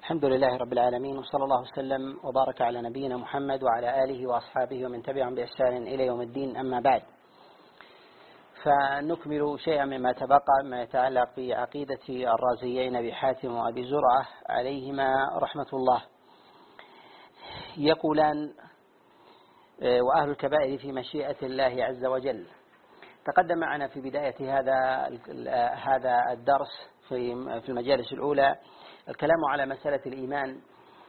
الحمد لله رب العالمين، وصلى الله وسلم وبارك على نبينا محمد وعلى آله وأصحابه ومن تبعهم بإحسان إلى يوم الدين. أما بعد، فنكمل شيئا مما تبقى ما يتعلق بعقيدة الرازيين أبي حاتم وأبي زرعة عليهما رحمة الله. يقولان: وأهل الكبائر في مشيئة الله عز وجل. تقدم معنا في بداية هذا الدرس في المجالس الأولى الكلام على مسألة الإيمان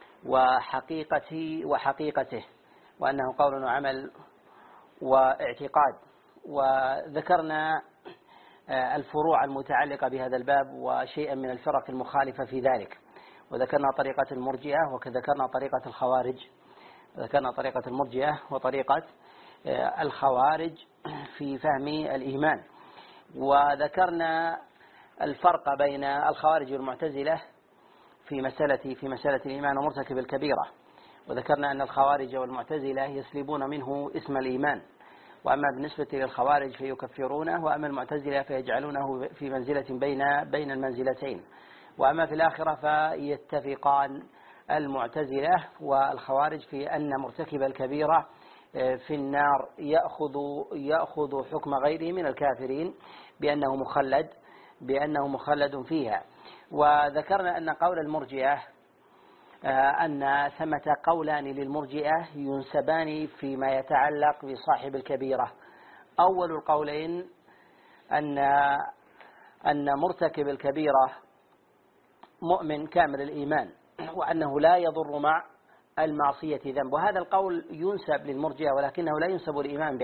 وحقيقته، وأنه قول وعمل واعتقاد، وذكرنا الفروع المتعلقة بهذا الباب وشيئا من الفرق المخالفة في ذلك، وذكرنا طريقة المرجئة وذكرنا طريقة الخوارج، ذكرنا طريقة المرجئة وطريقة الخوارج في فهم الإيمان، وذكرنا الفرق بين الخوارج والمعتزلة في مسألة الإيمان ومرتكب الكبيرة، وذكرنا أن الخوارج والمعتزلة يسلبون منه اسم الإيمان، وأما بالنسبة للخوارج فيكفرونه، وأما المعتزلة فيجعلونه في منزلة بين المنزلتين، وأما في الآخرة فيتفقان المعتزلة والخوارج في أن مرتكب الكبيرة في النار يأخذ حكم غيره من الكافرين بأنه مخلد فيها. وذكرنا أن قول المرجئة أن ثمة قولان للمرجئة ينسبان فيما يتعلق بصاحب الكبيرة. أول القولين أن مرتكب الكبيرة مؤمن كامل الإيمان، وأنه لا يضر مع المعصية ذنب، وهذا القول ينسب للمرجئة ولكنه لا ينسب للإمام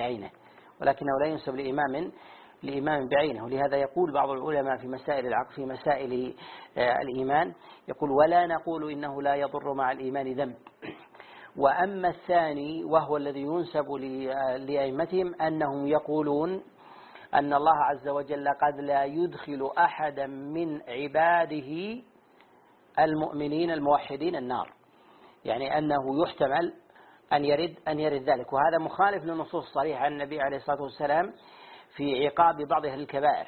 بعينه، ولهذا يقول بعض العلماء في مسائل الإيمان، يقول: ولا نقول إنه لا يضر مع الإيمان ذنب. وأما الثاني وهو الذي ينسب لأئمتهم أنهم يقولون أن الله عز وجل قد لا يدخل أحدا من عباده المؤمنين الموحدين النار، يعني أنه يحتمل أن يرد ذلك، وهذا مخالف للنصوص الصريحة عن النبي عليه الصلاة والسلام في عقاب بعض أهل الكبائر،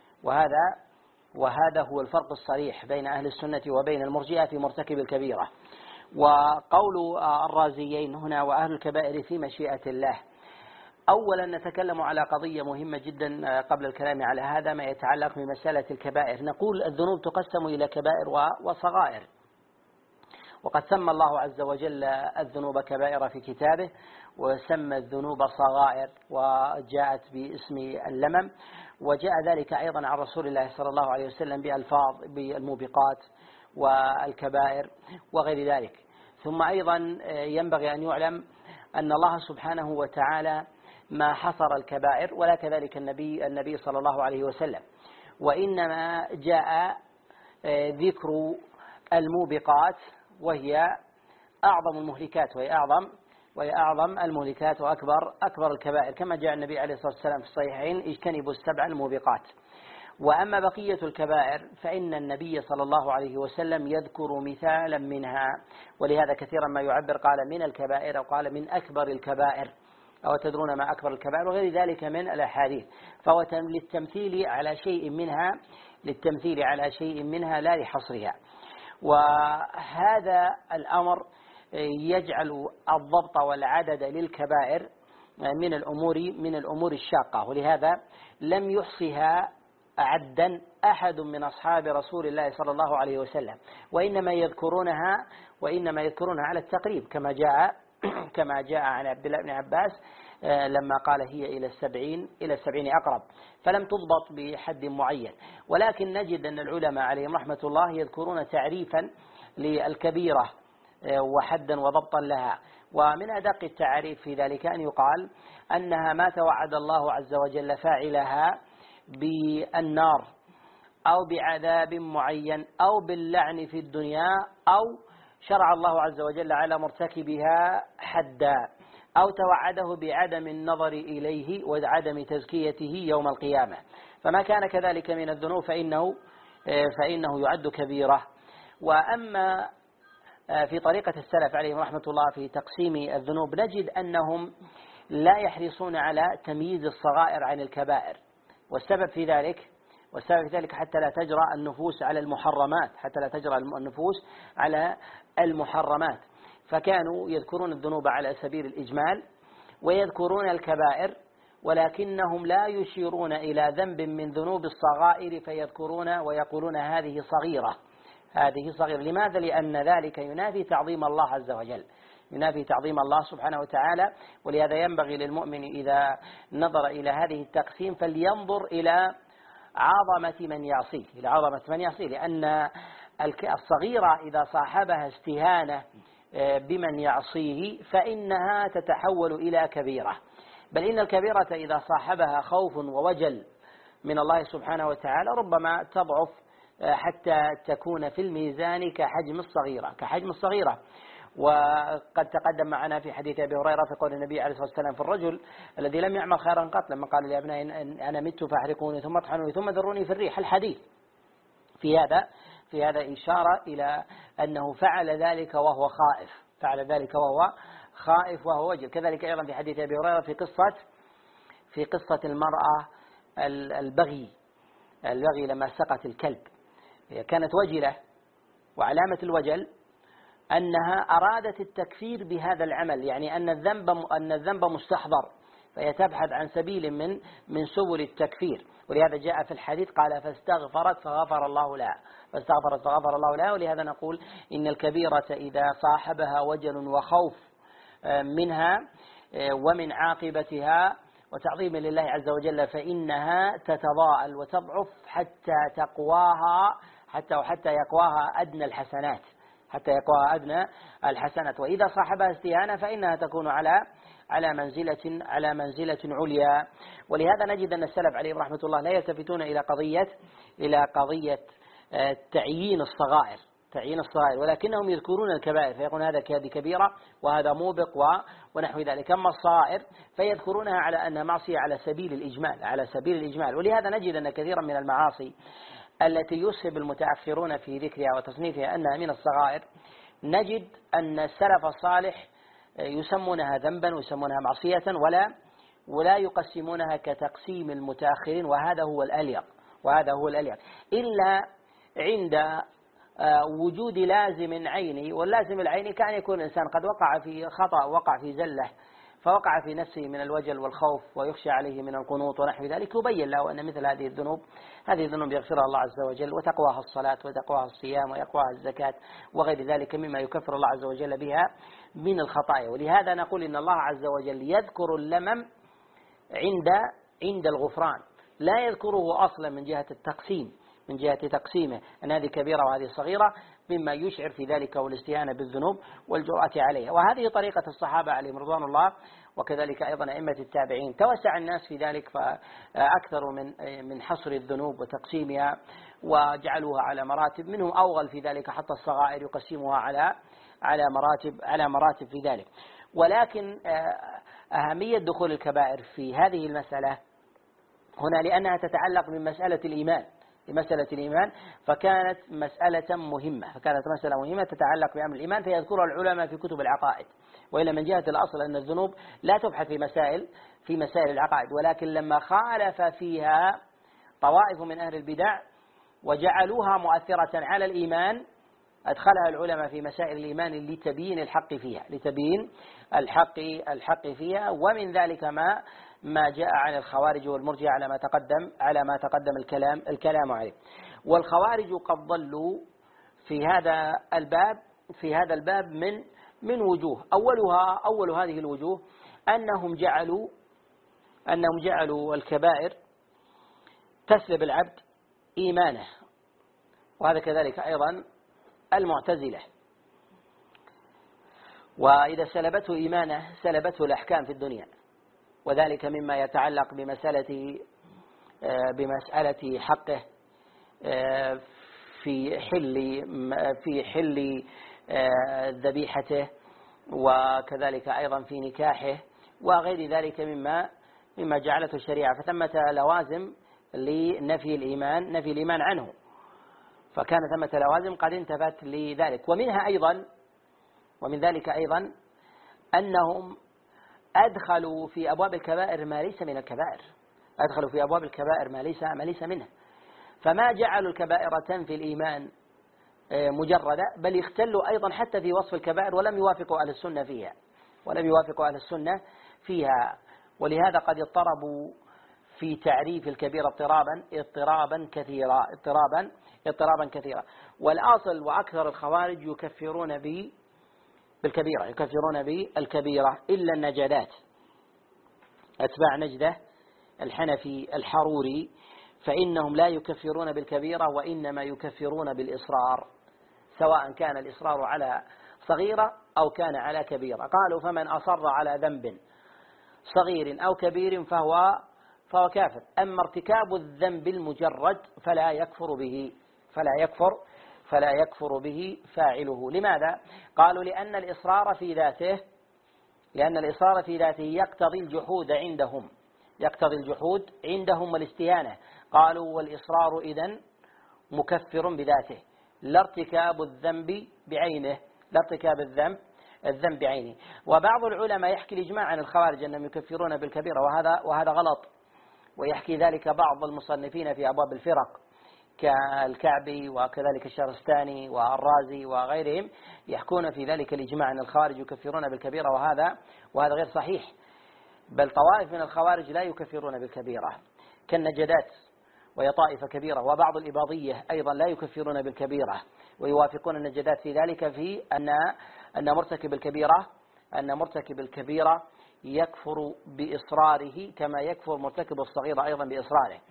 وهذا هو الفرق الصريح بين أهل السنة وبين المرجئة في مرتكب الكبيرة. وقول الرازيين هنا وأهل الكبائر في مشيئة الله، أولا نتكلم على قضية مهمة جدا قبل الكلام على هذا ما يتعلق بمسألة الكبائر. نقول الذنوب تقسم إلى كبائر وصغائر، وقد سمى الله عز وجل الذنوب كبائر في كتابه، وسمى الذنوب صغائر وجاءت باسم اللمم، وجاء ذلك أيضا عن رسول الله صلى الله عليه وسلم بألفاظ بالموبقات والكبائر وغير ذلك. ثم أيضا ينبغي أن يعلم أن الله سبحانه وتعالى ما حصر الكبائر ولا كذلك النبي صلى الله عليه وسلم، وإنما جاء ذكر الموبقات، وهي أعظم المهلكات، وهي أعظم المهلكات وأكبر الكبائر، كما جاء النبي عليه الصلاة والسلام في الصحيحين: اجتنبوا السبع الموبقات. وأما بقية الكبائر فإن النبي صلى الله عليه وسلم يذكر مثالا منها، ولهذا كثيرا ما يعبر قال من الكبائر أو قال من أكبر الكبائر، أو تدرون ما أكبر الكبائر، وغير ذلك من الأحاديث، فهو للتمثيل على شيء منها لا لحصرها. وهذا الأمر يجعل الضبط والعدد للكبائر من الأمور الشاقة، ولهذا لم يحصها عدا أحد من أصحاب رسول الله صلى الله عليه وسلم، وإنما يذكرونها على التقريب، كما جاء عن عبد الله بن عباس لما قال: هي إلى السبعين أقرب، فلم تضبط بحد معين. ولكن نجد أن العلماء عليهم رحمة الله يذكرون تعريفا للكبيرة وحدا وضبطا لها، ومن أدق التعريف في ذلك أن يقال أنها ما توعد الله عز وجل فاعلها بالنار أو بعذاب معين أو باللعن في الدنيا، أو شرع الله عز وجل على مرتكبها حدا، أو توعده بعدم النظر إليه وعدم تزكيته يوم القيامة. فما كان كذلك من الذنوب فإنه يعد كبيرة. وأما في طريقة السلف عليهم رحمة الله في تقسيم الذنوب نجد أنهم لا يحرصون على تمييز الصغائر عن الكبائر، والسبب في ذلك والسبب في ذلك حتى لا تجرى النفوس على المحرمات، حتى لا تجرى النفوس على المحرمات. فكانوا يذكرون الذنوب على سبيل الإجمال ويذكرون الكبائر، ولكنهم لا يشيرون إلى ذنب من ذنوب الصغائر فيذكرون ويقولون هذه صغيرة، هذه صغيرة. لماذا؟ لأن ذلك ينافي تعظيم الله عز وجل، ينافي تعظيم الله سبحانه وتعالى. ولهذا ينبغي للمؤمن إذا نظر إلى هذه التقسيم فلينظر إلى عظمة من يعصيه، إلى عظمة من يعصيه، لأن الصغيرة إذا صاحبها استهانة بمن يعصيه فإنها تتحول إلى كبيرة، بل إن الكبيرة إذا صاحبها خوف ووجل من الله سبحانه وتعالى ربما تضعف حتى تكون في الميزان كحجم الصغيرة. وقد تقدم معنا في حديث أبي هريرة في قول النبي عليه الصلاة والسلام في الرجل الذي لم يعمل خيرا قط لما قال لأبنائي أنا مت فاحرقوني ثم اطحنوني ثم ذروني في الريح. الحديث في هذا إشارة إلى أنه فعل ذلك وهو خائف، وهو وجل. كذلك أيضا في حديث أبي هريرة في قصة المرأة البغي لما سقت الكلب، هي كانت وجلة، وعلامة الوجل أنها أرادت التكفير بهذا العمل، يعني أن الذنب مستحضر، فهي تبحث عن سبيل من سبل التكفير. ولهذا جاء في الحديث قال فاستغفرت فغفر الله لها. ولهذا نقول إن الكبيرة إذا صاحبها وجل وخوف منها ومن عاقبتها وتعظيم لله عز وجل فإنها تتضاءل وتضعف حتى يقواها أدنى الحسنات، وإذا صاحبها استهانة فإنها تكون على منزلة عليا. ولهذا نجد أن السلف عليهم رحمة الله لا يلتفتون إلى قضية تعيين الصغائر، ولكنهم يذكرون الكبائر فيقولون هذه كبيرة وهذا موبق ونحو ذلك. أما الصغائر فيذكرونها على أنها معصية على سبيل الإجمال. ولهذا نجد أن كثيرا من المعاصي التي يسهب المتأخرون في ذكرها وتصنيفها أنها من الصغائر، نجد أن السلف الصالح يسمونها ذنبا ويسمونها معصية ولا يقسمونها كتقسيم المتأخرين، وهذا هو الأليق إلا عند وجود لازم عيني. واللازم العيني كان يكون الإنسان قد وقع في خطأ، وقع في زلة، فوقع في نفسه من الوجل والخوف ويخشى عليه من القنوط ونحو ذلك، يبين له أن مثل هذه الذنوب يغفرها الله عز وجل، وتقواها الصلاة وتقواها الصيام ويقواها الزكاة وغير ذلك مما يكفر الله عز وجل بها من الخطايا. ولهذا نقول إن الله عز وجل يذكر اللمم عند الغفران، لا يذكره أصلا من جهة تقسيمه أن هذه كبيرة وهذه صغيرة، مما يشعر في ذلك والاستهانة بالذنوب والجرأة عليها. وهذه طريقة الصحابة عليهم رضوان الله، وكذلك أيضا أئمة التابعين. توسع الناس في ذلك فأكثر من حصر الذنوب وتقسيمها وجعلوها على مراتب، منهم أوغل في ذلك حتى الصغائر يقسمها على مراتب في ذلك. ولكن أهمية دخول الكبائر في هذه المسألة هنا لأنها تتعلق بمسألة الإيمان، فكانت مسألة مهمة تتعلق بأمر الإيمان، فيذكرها العلماء في كتب العقائد. وإلا من جهة الأصل أن الذنوب لا تبحث في مسائل العقائد، ولكن لما خالف فيها طوائف من أهل البدع وجعلوها مؤثرة على الإيمان أدخلها العلماء في مسائل الإيمان لتبيين الحق فيها. ومن ذلك ما جاء عن الخوارج والمرجئة على ما تقدم الكلام عليه. والخوارج قد ضلوا في هذا الباب من وجوه. أول هذه الوجوه أنهم جعلوا الكبائر تسلب العبد إيمانه، وهذا كذلك أيضا المعتزلة، وإذا سلبته إيمانه سلبته الأحكام في الدنيا، وذلك مما يتعلق بمسألة حقه في حل ذبيحته، وكذلك أيضا في نكاحه وغير ذلك مما جعلته الشريعة. فثمة لوازم لنفي الإيمان عنه، فكان ثمة لوازم قد انتفت لذلك. ومن ذلك أيضا أنهم أدخلوا في أبواب الكبائر ما ليس من الكبائر، ما ليس منها. فما جعلوا الكبائر تنفي الإيمان مجردة، بل يختلوا أيضا حتى في وصف الكبائر ولم يوافقوا أهل السنة فيها، ولهذا قد اضطربوا في تعريف الكبيرة اضطرابا كثيرا. والأصل وأكثر الخوارج يكفرون بالكبيرة إلا النجدات، أتباع نجدة الحنفي الحروري، فإنهم لا يكفرون بالكبيرة وإنما يكفرون بالإصرار، سواء كان الإصرار على صغيرة أو كان على كبيرة. قالوا فمن أصر على ذنب صغير أو كبير فهو كافر، أما ارتكاب الذنب المجرد فلا يكفر به فاعله. لماذا؟ قالوا لأن الإصرار في ذاته يقتضي الجحود عندهم والاستهانة. قالوا والإصرار إذن مكفر بذاته، لا ارتكاب الذنب بعينه. وبعض العلماء يحكي الإجماع عن الخوارج أنهم يكفرون بالكبيرة، وهذا غلط، ويحكي ذلك بعض المصنفين في أبواب الفرق كالكعبي وكذلك الشهرستاني والرازي وغيرهم، يحكون في ذلك الإجماع عن الخوارج يكفرون بالكبيرة، وهذا غير صحيح، بل طوائف من الخوارج لا يكفرون بالكبيرة كالنجدات، وهي طائفة كبيرة، وبعض الإباضية أيضا لا يكفرون بالكبيرة، ويوافقون النجدات في ذلك، في أن مرتكب الكبيرة يكفر بإصراره كما يكفر مرتكب الصغيرة أيضا بإصراره،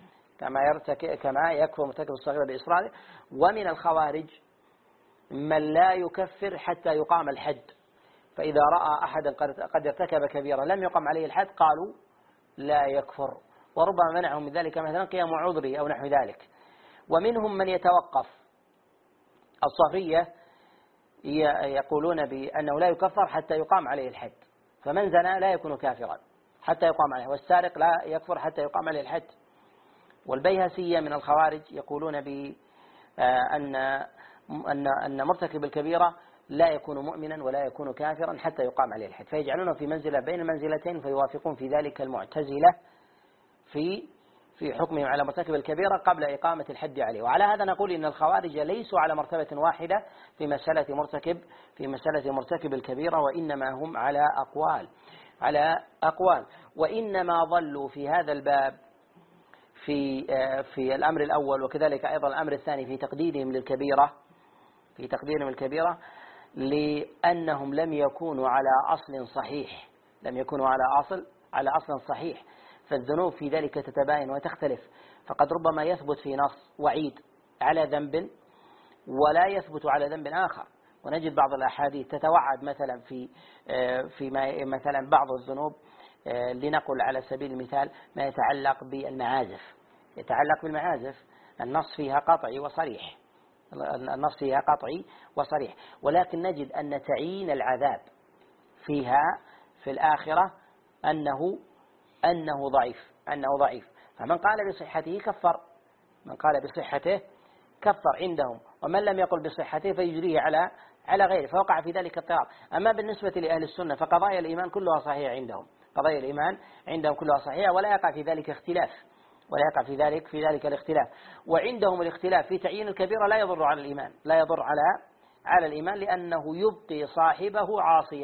ومن الخوارج من لا يكفر حتى يقام الحد، فإذا رأى أحدا قد ارتكب كبيرة لم يقم عليه الحد قالوا لا يكفر، وربما منعهم من ذلك مثلا قيام عذري أو نحو ذلك. ومنهم من يتوقف، الصافية يقولون بأنه لا يكفر حتى يقام عليه الحد، فمن زنى لا يكون كافرا حتى يقام عليه، والسارق لا يكفر حتى يقام عليه الحد. والبيهسية من الخوارج يقولون أن مرتكب الكبيرة لا يكون مؤمنا ولا يكون كافرا حتى يقام عليه الحد، فيجعلونه في منزلة بين المنزلتين، فيوافقون في ذلك المعتزلة في حكمهم على مرتكب الكبيرة قبل إقامة الحد عليه. وعلى هذا نقول إن الخوارج ليسوا على مرتبة واحدة في مسألة مرتكب الكبيرة، وإنما هم على أقوال، وإنما ضلوا في هذا الباب في الأمر الأول، وكذلك أيضا الأمر الثاني في تقديرهم الكبيرة لأنهم لم يكونوا على أصل صحيح، فالذنوب في ذلك تتباين وتختلف، فقد ربما يثبت في نص وعيد على ذنب ولا يثبت على ذنب آخر، ونجد بعض الأحاديث تتوعد مثلا في مثلا بعض الذنوب، لنقل على سبيل المثال ما يتعلق بالمعازف، النص فيها قطعي وصريح، ولكن نجد أن تعيين العذاب فيها في الآخرة أنه ضعيف، فمن قال بصحته كفر عندهم، ومن لم يقل بصحته فيجريه على غيره، فوقع في ذلك اضطراب. أما بالنسبة لأهل السنة فقضايا الإيمان كلها صحيحة عندهم، كلها صحيحة، ولا يقع في ذلك اختلاف، الاختلاف. وعندهم الاختلاف في تعيين الكبيرة لا يضر على الإيمان، لأنه يبقي صاحبه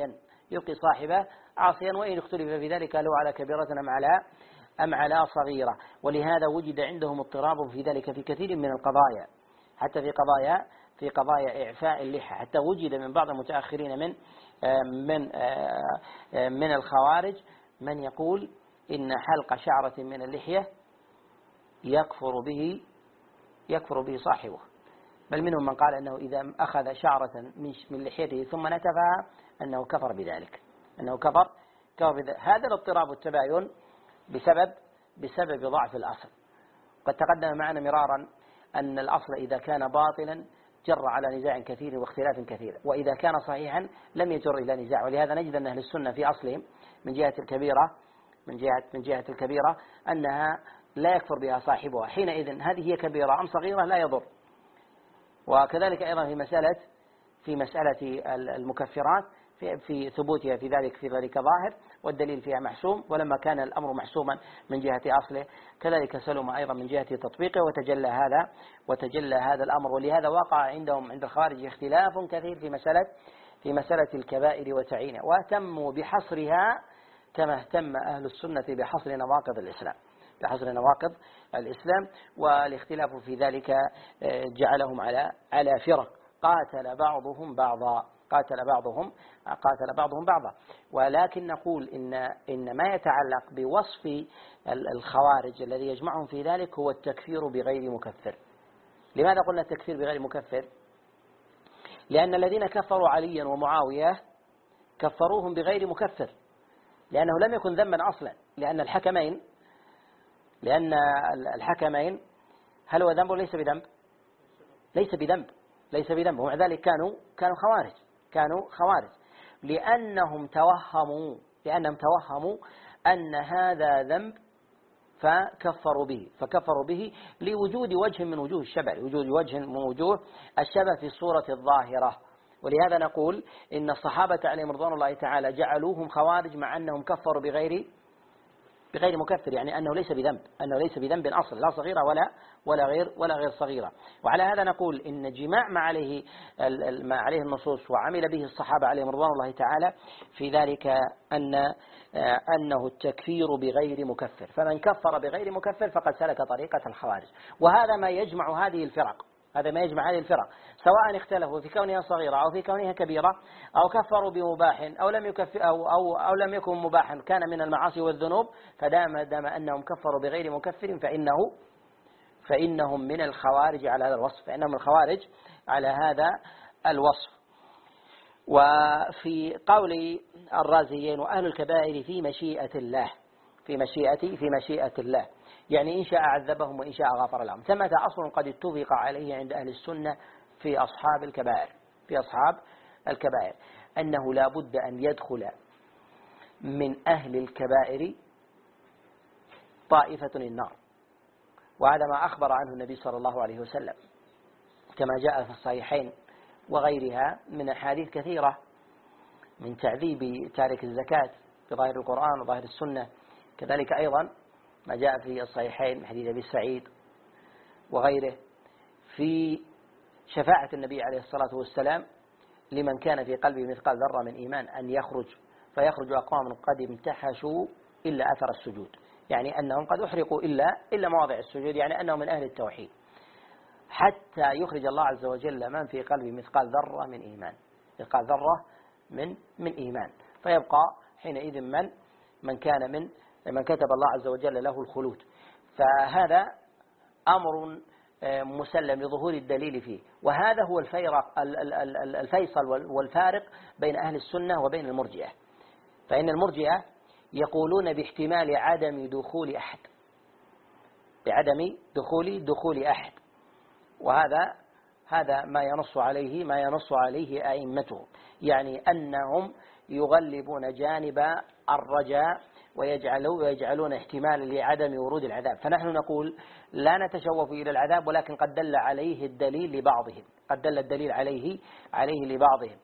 عاصيا، وإن اختلف في ذلك هل هو على كبيرة أم على صغيرة. ولهذا وجد عندهم اضطراب في ذلك في كثير من القضايا، حتى في قضايا إعفاء اللحى، حتى وجد من بعض المتأخرين من الخوارج من يقول إن حلق شعرة من اللحية يكفر به صاحبه، بل منهم من قال أنه إذا أخذ شعرة من لحيته ثم نتفها أنه كفر بذلك، هذا الاضطراب والتباين بسبب ضعف الأصل. قد تقدم معنا مرارا أن الأصل إذا كان باطلا جر على نزاع كثير واختلاف كثير، وإذا كان صحيحا لم يجر إلى نزاع. ولهذا نجد أن أهل السنة في أصلهم من جهة الكبيرة أنها لا يكفر بها صاحبها، حينئذ هذه هي كبيرة أم صغيرة لا يضر. وكذلك أيضا في مسألة المكفرات في ثبوتها في ذلك ظاهر، والدليل فيها محسوم، ولما كان الأمر محسوما من جهة أصله كذلك سلم أيضا من جهة تطبيقه وتجلى هذا الأمر. ولهذا وقع عندهم عند الخوارج اختلاف كثير في مسألة الكبائر وتعيينها، واهتموا بحصرها كما اهتم أهل السنة بحصر نواقض الإسلام. والاختلاف في ذلك جعلهم على فرق قاتل بعضهم بعضا. ولكن نقول إن ما يتعلق بوصف الخوارج الذي يجمعهم في ذلك هو التكفير بغير مكفر. لماذا قلنا التكفير بغير مكفر؟ لأن الذين كفروا عليا ومعاوية كفروهم بغير مكفر، لأنه لم يكن ذنبا أصلا، لأن الحكمين هل هو ذنب ليس بذنب؟ ليس بذنب، ومع ذلك كانوا خوارج لأنهم توهموا أن هذا ذنب فكفروا به لوجود وجه من وجوه الشبه في الصورة الظاهرة. ولهذا نقول إن الصحابة عليهم رضوان الله تعالى جعلوهم خوارج مع أنهم كفروا بغير مكفر، يعني أنه ليس بذنب أصل، لا صغيرة ولا غير صغيرة. وعلى هذا نقول إن جماع ما عليه النصوص وعمل به الصحابة عليهم رضوان الله تعالى في ذلك أنه التكفير بغير مكفر، فمن كفر بغير مكفر فقد سلك طريقة الخوارج. وهذا ما يجمع هذه الفرق، سواء اختلفوا في كونها صغيرة أو في كونها كبيرة، أو كفروا بمباح أو لم يكفر أو لم يكن مباحا كان من المعاصي والذنوب، دام أنهم كفروا بغير مكفر فإنهم من الخوارج على هذا الوصف. وفي قول الرازيين وأهل الكبائر في مشيئة الله، يعني إن شاء عذبهم وإن شاء غفر لهم. ثمة أصل قد اتفق عليه عند أهل السنة في أصحاب الكبائر أنه لا بد أن يدخل من أهل الكبائر طائفة النار، وهذا ما أخبر عنه النبي صلى الله عليه وسلم كما جاء في الصحيحين وغيرها من أحاديث كثيرة من تعذيب تارك الزكاة بظاهر القرآن وظاهر السنة. كذلك أيضا ما جاء في الصحيحين من حديث أبي سعيد وغيره في شفاعة النبي عليه الصلاة والسلام لمن كان في قلبه مثقال ذرة من إيمان أن فيخرج أقوام قد امتحشوا إلا أثر السجود، يعني أنهم قد أحرقوا إلا مواضع السجود، يعني أنهم من أهل التوحيد، حتى يخرج الله عز وجل من في قلبه مثقال ذرة من إيمان، فيبقى حينئذ من كتب الله عز وجل له الخلود. فهذا أمر مسلم لظهور الدليل فيه، وهذا هو الفيصل والفارق بين أهل السنة وبين المرجئة. فإن المرجئة يقولون باحتمال عدم دخول أحد، وهذا ما ينص عليه أئمتهم، يعني أنهم يغلبون جانب الرجاء ويجعلون احتمالا لعدم ورود العذاب. فنحن نقول لا نتشوف إلى العذاب، ولكن قد دل عليه الدليل لبعضهم.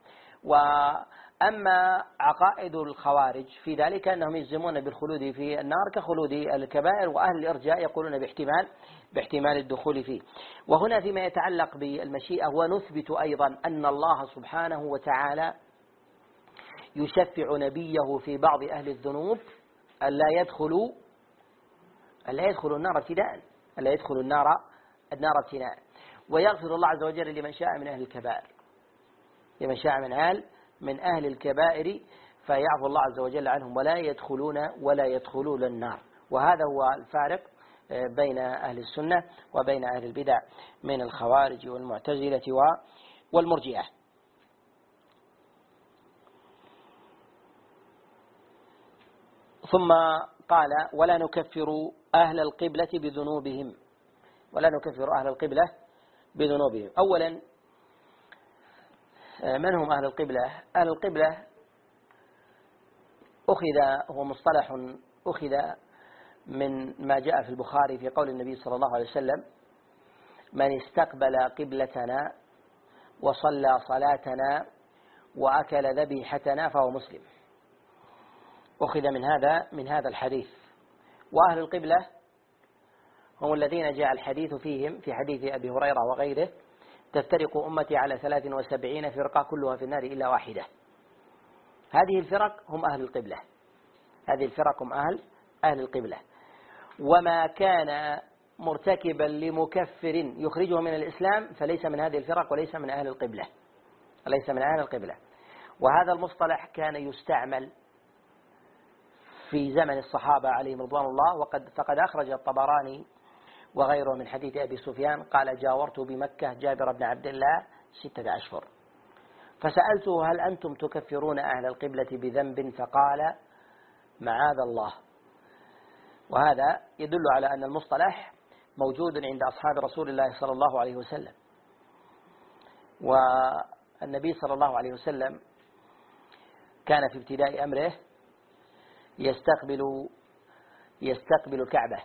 وأما عقائد الخوارج في ذلك أنهم يجزمون بالخلود في النار كخلود الكبائر، وأهل الإرجاء يقولون باحتمال الدخول فيه. وهنا فيما يتعلق بالمشيئة، ونثبت أيضا أن الله سبحانه وتعالى يشفع نبيه في بعض أهل الذنوب ألا يدخلوا النار ابتداء، ويغفر الله عز وجل لمن شاء من أهل الكبائر، من أهل الكبائر فيعفو الله عز وجل عنهم ولا يدخلون النار. وهذا هو الفارق بين أهل السنة وبين أهل البدع من الخوارج والمعتزلة والمرجئة. ثم قال ولا نكفر أهل القبلة بذنوبهم. أولا، من هم أهل القبلة؟ أهل القبلة هو مصطلح أخذ من ما جاء في البخاري في قول النبي صلى الله عليه وسلم: من استقبل قبلتنا وصلى صلاتنا وأكل ذبيحتنا فهو مسلم. أخذ من هذا الحديث. وأهل القبلة هم الذين جاء الحديث فيهم في حديث أبي هريرة وغيره: تفترق أمتي على 73 فرقة كلها في النار إلا واحدة. هذه الفرق هم أهل القبلة، هذه الفرق هم أهل القبلة. وما كان مرتكبا لمكفر يخرجه من الإسلام فليس من هذه الفرق وليس من أهل القبلة، ليس من أهل القبلة. وهذا المصطلح كان يستعمل في زمن الصحابة عليهم رضوان الله. فقد أخرج الطبراني وغيره من حديث أبي سفيان قال: جاورت بمكة جابر بن عبد الله 6 أشهر، فسألته: هل أنتم تكفرون أهل القبلة بذنب؟ فقال: معاذ الله. وهذا يدل على أن المصطلح موجود عند أصحاب رسول الله صلى الله عليه وسلم. والنبي صلى الله عليه وسلم كان في ابتداء أمره يستقبل الكعبة،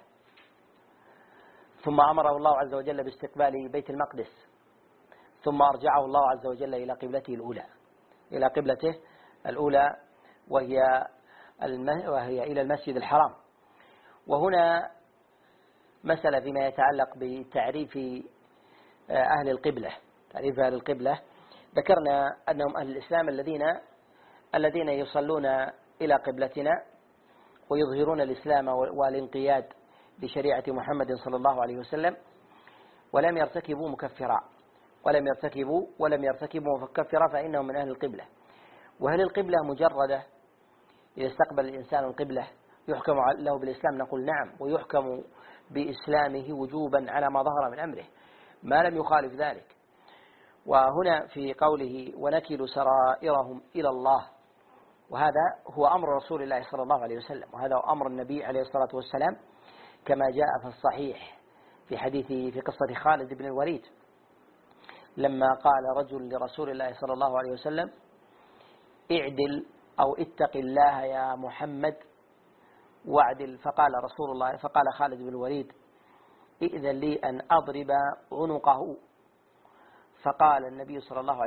ثم أمره الله عز وجل باستقبال بيت المقدس، ثم أرجعه الله عز وجل إلى قبلته الأولى وهي إلى المسجد الحرام. وهنا مسألة فيما يتعلق بتعريف أهل القبلة. تعريف أهل القبلة ذكرنا أنهم أهل الإسلام الذين يصلون إلى قبلتنا ويظهرون الإسلام والانقياد لشريعة محمد صلى الله عليه وسلم، ولم يرتكبوا مكفرا، ولم يرتكبوا مكفرا، فإنهم من أهل القبلة. وهل القبلة مجردة؟ إذا استقبل الإنسان القبلة يحكم له بالإسلام؟ نقول نعم، ويحكم بإسلامه وجوبا على ما ظهر من أمره ما لم يخالف ذلك. وهنا في قوله: ونكل سرائرهم إلى الله، وهذا هو أمر رسول الله صلى الله عليه وسلم، وهذا هو أمر النبي عليه الصلاة والسلام، كما جاء في الصحيح في قصة خالد بن الوليد لما قال رجل لرسول الله صلى الله عليه وسلم: اعدل أو اتق الله يا محمد واعدل. فقال خالد بن الوليد: ائذن لي أن أضرب عنقه. فقال النبي صلى الله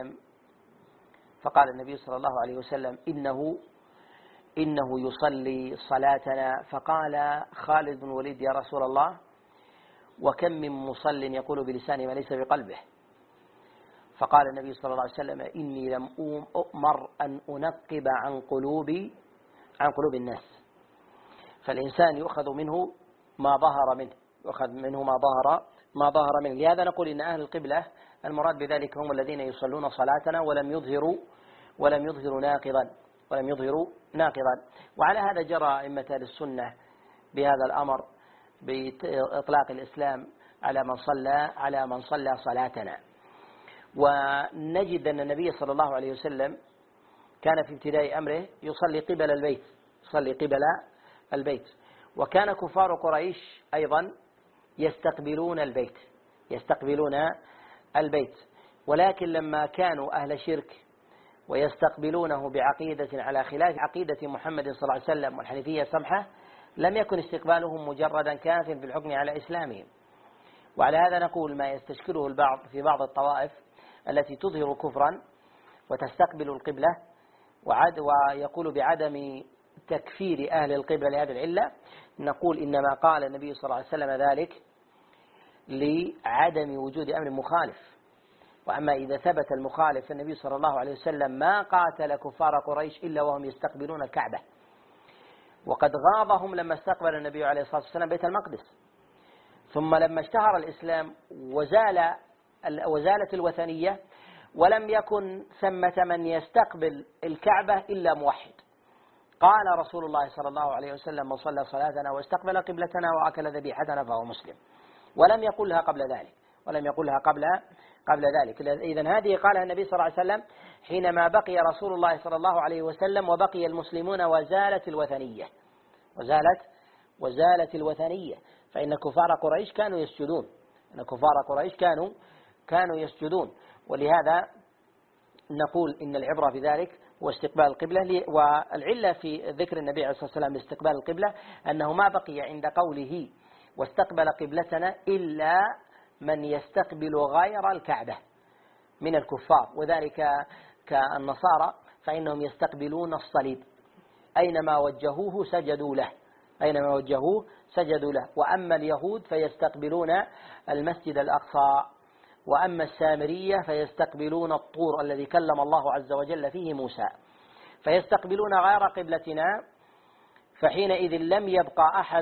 عليه وسلم: إنه يصلي صلاتنا. فقال خالد بن الوليد: يا رسول الله، وكم من مصل يقول بلسانه ما ليس بقلبه. فقال النبي صلى الله عليه وسلم: إني لم أؤمر أن أنقب عن قلوب الناس. فالإنسان يؤخذ منه ما ظهر منه. لهذا نقول إن أهل القبلة المراد بذلك هم الذين يصلون صلاتنا ولم يظهروا ناقضا. وعلى هذا جرى أئمة أهل السنة بهذا الأمر، بإطلاق الإسلام على من صلى صلاتنا. ونجد أن النبي صلى الله عليه وسلم كان في ابتداء أمره يصلي قبل البيت، وكان كفار قريش أيضا يستقبلون البيت، ولكن لما كانوا أهل شرك ويستقبلونه بعقيدة على خلاف عقيدة محمد صلى الله عليه وسلم والحنيفية السمحة، لم يكن استقبالهم مجردا كاف في الحكم على إسلامهم. وعلى هذا نقول ما يستشكله البعض في بعض الطوائف التي تظهر كفرا وتستقبل القبلة ويقول بعدم تكفير أهل القبلة لهذه العلة، نقول إنما قال النبي صلى الله عليه وسلم ذلك لعدم وجود أمر مخالف. وأما إذا ثبت المخالف فالنبي صلى الله عليه وسلم ما قاتل كفار قريش إلا وهم يستقبلون الكعبة، وقد غاضهم لما استقبل النبي عليه الصلاة والسلام بيت المقدس. ثم لما اشتهر الإسلام وزالت الوثنية ولم يكن ثمة من يستقبل الكعبة إلا موحد، قال رسول الله صلى الله عليه وسلم: من صلى صلاتنا واستقبل قبلتنا وأكل ذبيحتنا فهو مسلم. ولم يقلها قبل ذلك. إذن هذه قالها النبي صلى الله عليه وسلم حينما بقي رسول الله صلى الله عليه وسلم وبقي المسلمون وزالت الوثنية. فإن كفار قريش كانوا يسجدون. ولهذا نقول إن العبرة بذلك هو استقبال القبلة. والعلة في ذكر النبي عليه الصلاة والسلام لاستقبال القبلة أنه ما بقي عند قوله واستقبل قبلتنا إلا من يستقبل غير الكعبة من الكفار، وذلك كالنصارى فإنهم يستقبلون الصليب، أينما وجهوه سجدوا له، أينما وجهوه سجدوا له. وأما اليهود فيستقبلون المسجد الأقصى، وأما السامرية فيستقبلون الطور الذي كلم الله عز وجل فيه موسى، فيستقبلون غير قبلتنا، فحينئذ لم يبقى أحد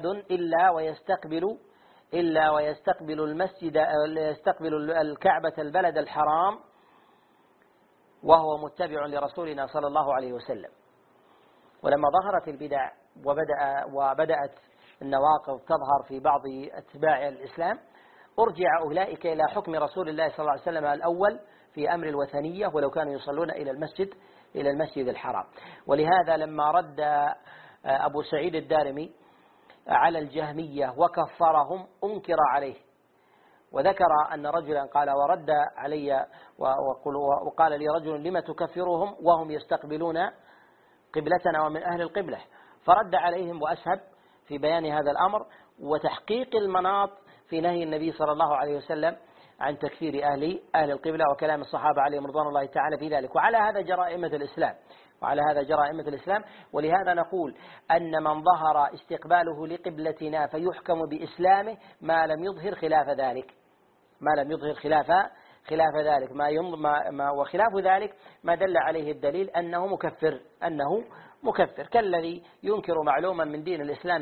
إلا ويستقبل المسجد، يستقبل الكعبة البلد الحرام وهو متبع لرسولنا صلى الله عليه وسلم. ولما ظهرت البدع وبدأت النواقض تظهر في بعض أتباع الإسلام، أرجع أولئك إلى حكم رسول الله صلى الله عليه وسلم الأول في أمر الوثنية، ولو كانوا يصلون إلى المسجد الحرام. ولهذا لما رد أبو سعيد الدارمي على الجهمية وكفرهم أنكر عليه، وذكر أن رجلا قال ورد علي وقال لي رجل لم تكفرهم وهم يستقبلون قبلتنا ومن أهل القبلة، فرد عليهم وأسهب في بيان هذا الأمر وتحقيق المناط في نهي النبي صلى الله عليه وسلم عن تكفير أهل القبلة وكلام الصحابة عليهم رضوان الله تعالى في ذلك. وعلى هذا جرى أئمة الإسلام. ولهذا نقول أن من ظهر استقباله لقبلتنا فيحكم بإسلامه ما لم يظهر خلاف ذلك، وخلاف ذلك ما دل عليه الدليل أنه مكفر، كالذي ينكر معلوما من دين الإسلام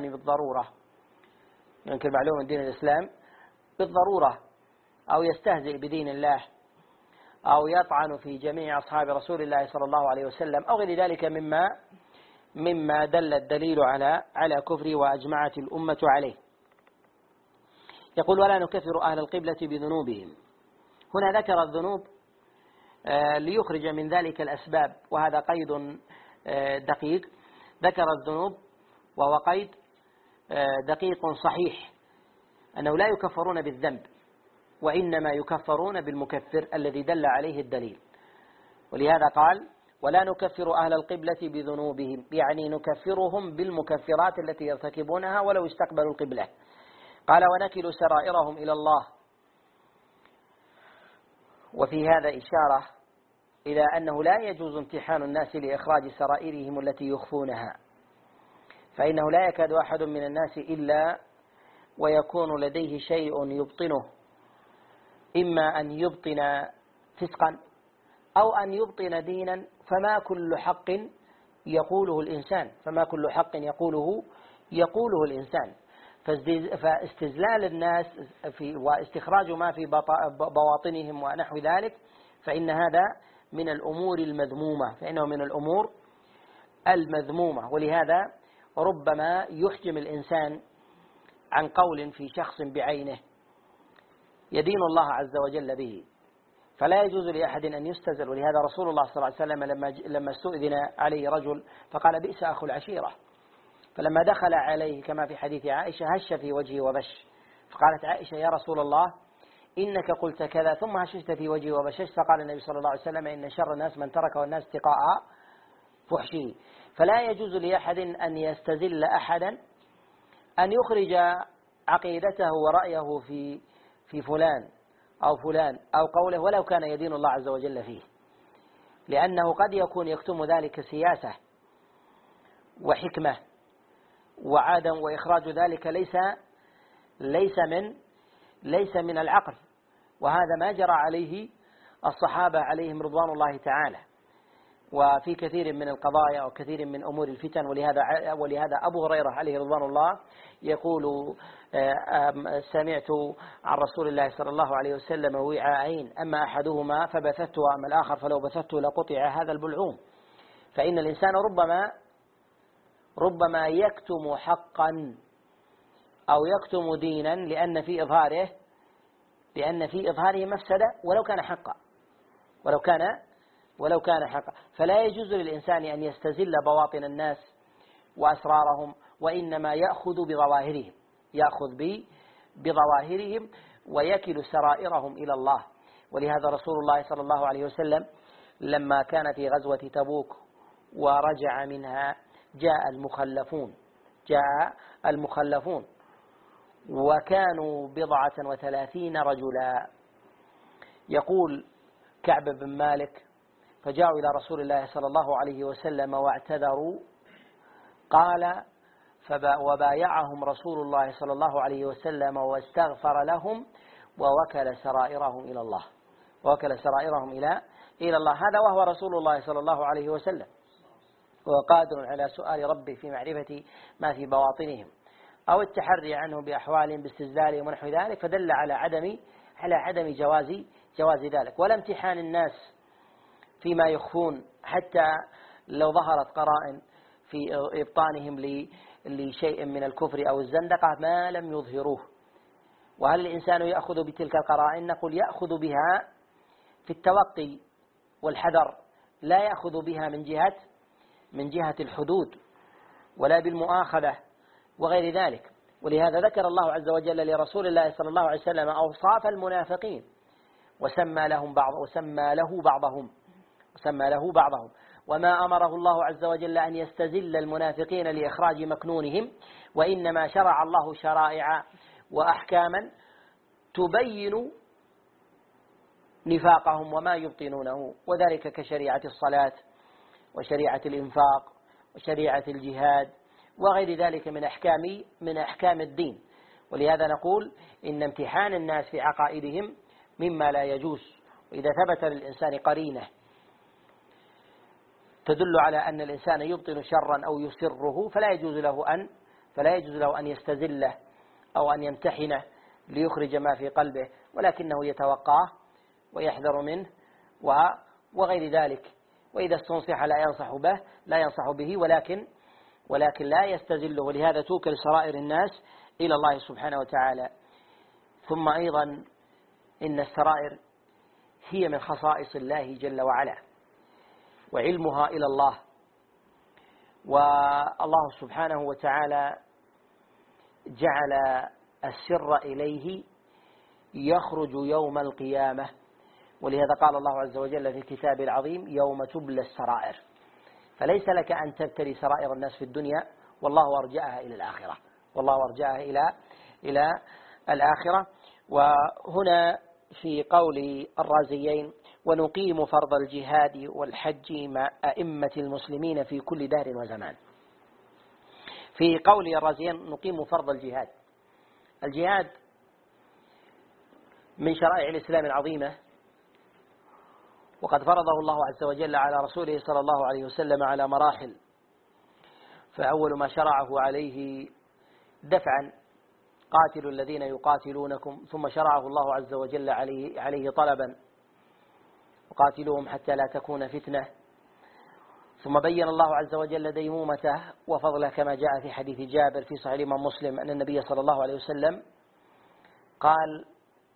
بالضرورة، أو يستهزئ بدين الله، أو يطعن في جميع أصحاب رسول الله صلى الله عليه وسلم، أو غير ذلك مما دل الدليل على كفره وأجمعت الأمة عليه. يقول ولا نكفر أهل القبلة بذنوبهم. هنا ذكر الذنوب ليخرج من ذلك الأسباب، وهذا قيد دقيق. ذكر الذنوب وهو قيد دقيق صحيح، أنه لا يكفرون بالذنب، وإنما يكفرون بالمكفر الذي دل عليه الدليل. ولهذا قال ولا نكفر أهل القبلة بذنوبهم، يعني نكفرهم بالمكفرات التي يرتكبونها ولو استقبلوا القبلة. قال ونكل سرائرهم إلى الله. وفي هذا إشارة إلى أنه لا يجوز امتحان الناس لإخراج سرائرهم التي يخفونها، فإنه لا يكاد أحد من الناس إلا ويكون لديه شيء يبطنه، إما أن يبطن فسقا أو أن يبطن دينا، فما كل حق يقوله الإنسان. فاستزلال الناس واستخراج ما في بواطنهم ونحو ذلك، فإن هذا من الأمور المذمومة. ولهذا ربما يحجم الإنسان عن قول في شخص بعينه يدين الله عز وجل به، فلا يجوز لأحد أن يستزل. ولهذا رسول الله صلى الله عليه وسلم لما استؤذن عليه رجل فقال بئس أخو العشيرة، فلما دخل عليه كما في حديث عائشة هش في وجهه وبش، فقالت عائشة يا رسول الله إنك قلت كذا ثم هششت في وجهه وبششت، فقال النبي صلى الله عليه وسلم إن شر الناس من ترك والناس اتقاء فحشه. فلا يجوز لأحد أن يستزل أحدا، أن يخرج عقيدته ورأيه في فلان أو قوله ولو كان يدين الله عز وجل فيه، لأنه قد يكون يكتم ذلك سياسة وحكمة وعدم، وإخراج ذلك ليس من العقل. وهذا ما جرى عليه الصحابة عليهم رضوان الله تعالى، وفي كثير من القضايا وكثير من أمور الفتن. ولهذا أبو هريرة عليه رضوان الله يقول سمعت عن رسول الله صلى الله عليه وسلم وعاءين، أما أحدهما فبثته وأما الآخر فلو بثته لقطع هذا البلعوم. فإن الإنسان ربما يكتم حقا أو يكتم دينا لأن في إظهاره مفسدة ولو كان حقا. فلا يجوز للإنسان أن يستزل بواطن الناس وأسرارهم، وإنما يأخذ بظواهرهم ويكل سرائرهم إلى الله. ولهذا رسول الله صلى الله عليه وسلم لما كان في غزوة تبوك ورجع منها جاء المخلفون وكانوا 37 رجلا. يقول كعب بن مالك فجاءوا إلى رسول الله صلى الله عليه وسلم واعتذروا، قال وبايعهم رسول الله صلى الله عليه وسلم واستغفر لهم ووكل سرائرهم إلى الله، ووكل سرائرهم إلى الله. هذا وهو رسول الله صلى الله عليه وسلم، وهو قادر على سؤال ربه في معرفة ما في بواطنهم أو التحري عنه بأحوالهم باستزلالهم ونحو ذلك، فدل على عدم جواز ذلك. ولا امتحان الناس فيما يخفون، حتى لو ظهرت قرائن في إبطانهم لشيء من الكفر أو الزندقة ما لم يظهروه. وهل الإنسان يأخذ بتلك القرائن؟ نقول يأخذ بها في التوقي والحذر، لا يأخذ بها من جهة الحدود ولا بالمؤاخذة وغير ذلك. ولهذا ذكر الله عز وجل لرسول الله صلى الله عليه وسلم أوصاف المنافقين وسمى له بعضهم، وما أمره الله عز وجل أن يستزل المنافقين لإخراج مكنونهم، وإنما شرع الله شرائع وأحكاما تبين نفاقهم وما يبطنونه، وذلك كشريعة الصلاة وشريعة الإنفاق وشريعة الجهاد وغير ذلك من أحكام الدين. ولهذا نقول إن امتحان الناس في عقائدهم مما لا يجوز. وإذا ثبت للإنسان قرينة تدل على أن الإنسان يبطن شرا أو يسره، فلا يجوز له أن يستزله أو أن يمتحنه ليخرج ما في قلبه، ولكنه يتوقاه ويحذر منه وغير ذلك. وإذا استنصح لا ينصح به ولكن لا يستزله. ولهذا توكل سرائر الناس إلى الله سبحانه وتعالى. ثم أيضا إن السرائر هي من خصائص الله جل وعلا، وعلمها إلى الله، والله سبحانه وتعالى جعل السر إليه يخرج يوم القيامة. ولهذا قال الله عز وجل في الكتاب العظيم: يوم تبلى السرائر. فليس لك أن تبتلي سرائر الناس في الدنيا، والله أرجعها إلى الآخرة. وهنا في قول الرازيين: ونقيم فرض الجهاد والحج مع أئمة المسلمين في كل دهر وزمان. في قول الرازيين نقيم فرض الجهاد من شرائع الإسلام العظيمة، وقد فرضه الله عز وجل على رسوله صلى الله عليه وسلم على مراحل. فأول ما شرعه عليه دفعا: قاتلوا الذين يقاتلونكم، ثم شرعه الله عز وجل عليه طلبا: وقاتلوهم حتى لا تكون فتنة. ثم بين الله عز وجل ديمومته وفضله كما جاء في حديث جابر في صحيح الإمام مسلم أن النبي صلى الله عليه وسلم قال: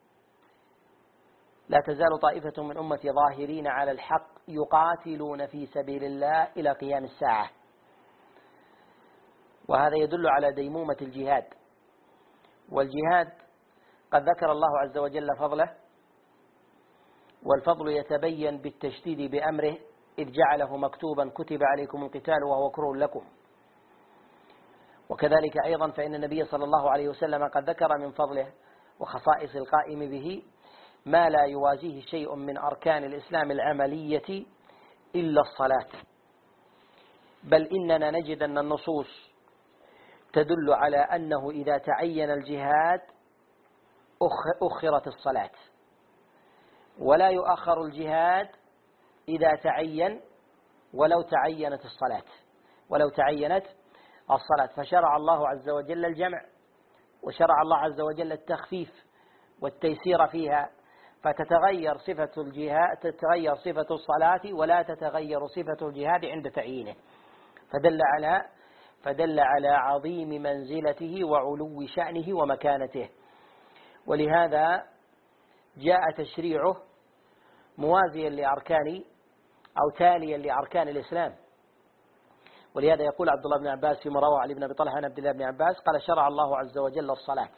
لا تزال طائفة من أمتي ظاهرين على الحق يقاتلون في سبيل الله إلى قيام الساعة. وهذا يدل على ديمومة الجهاد. والجهاد قد ذكر الله عز وجل فضله، والفضل يتبين بالتشديد بأمره إذ جعله مكتوبا: كتب عليكم القتال وهو كره لكم. وكذلك أيضا فإن النبي صلى الله عليه وسلم قد ذكر من فضله وخصائص القائم به ما لا يوازيه شيء من أركان الإسلام العملية إلا الصلاة. بل إننا نجد أن النصوص تدل على أنه إذا تعين الجهاد أخرت الصلاة، ولا يؤخر الجهاد إذا تعين ولو تعينت الصلاة. فشرع الله عز وجل الجمع، وشرع الله عز وجل التخفيف والتيسير فيها، فتتغير صفة الصلاة ولا تتغير صفة الجهاد عند تعيينه، فدل على عظيم منزلته وعلو شأنه ومكانته. ولهذا جاء تشريعه موازيا لأركان أو تاليا لأركان الإسلام. ولهذا يقول عبد الله بن عباس فيما روى علي بن أبي طلحة عن عبد الله بن عباس قال: شرع الله عز وجل الصلاة،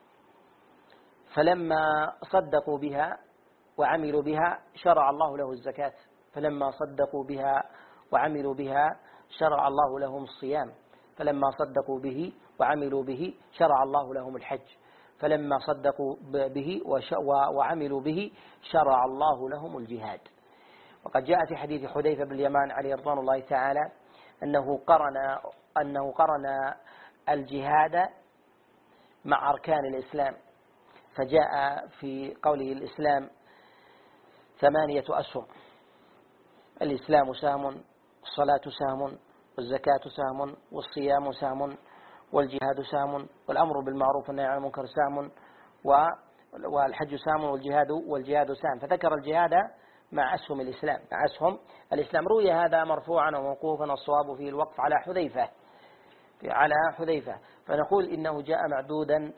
فلما صدقوا بها وعملوا بها شرع الله له الزكاة، فلما صدقوا بها وعملوا بها شرع الله لهم الصيام، فلما صدقوا به وعملوا به شرع الله لهم الحج، فلما صدقوا به وعملوا به شرع الله لهم الجهاد. وقد جاء في حديث حذيفة بن اليمان عليه رضوان الله تعالى أنه قرن الجهاد مع أركان الإسلام، فجاء في قوله الإسلام 8 أسهم: الإسلام سهم، والصلاة سهم، والزكاة سهم، والصيام سهم، والجهاد سهم، والأمر بالمعروف والنهي عن المنكر سهم، والحج سهم، والجهاد سهم. فذكر الجهاد مع أسهم الإسلام، مع أسهم الإسلام. روي هذا مرفوعا وموقوفا، الصواب فيه الوقف على حذيفة، فنقول إنه جاء معدودا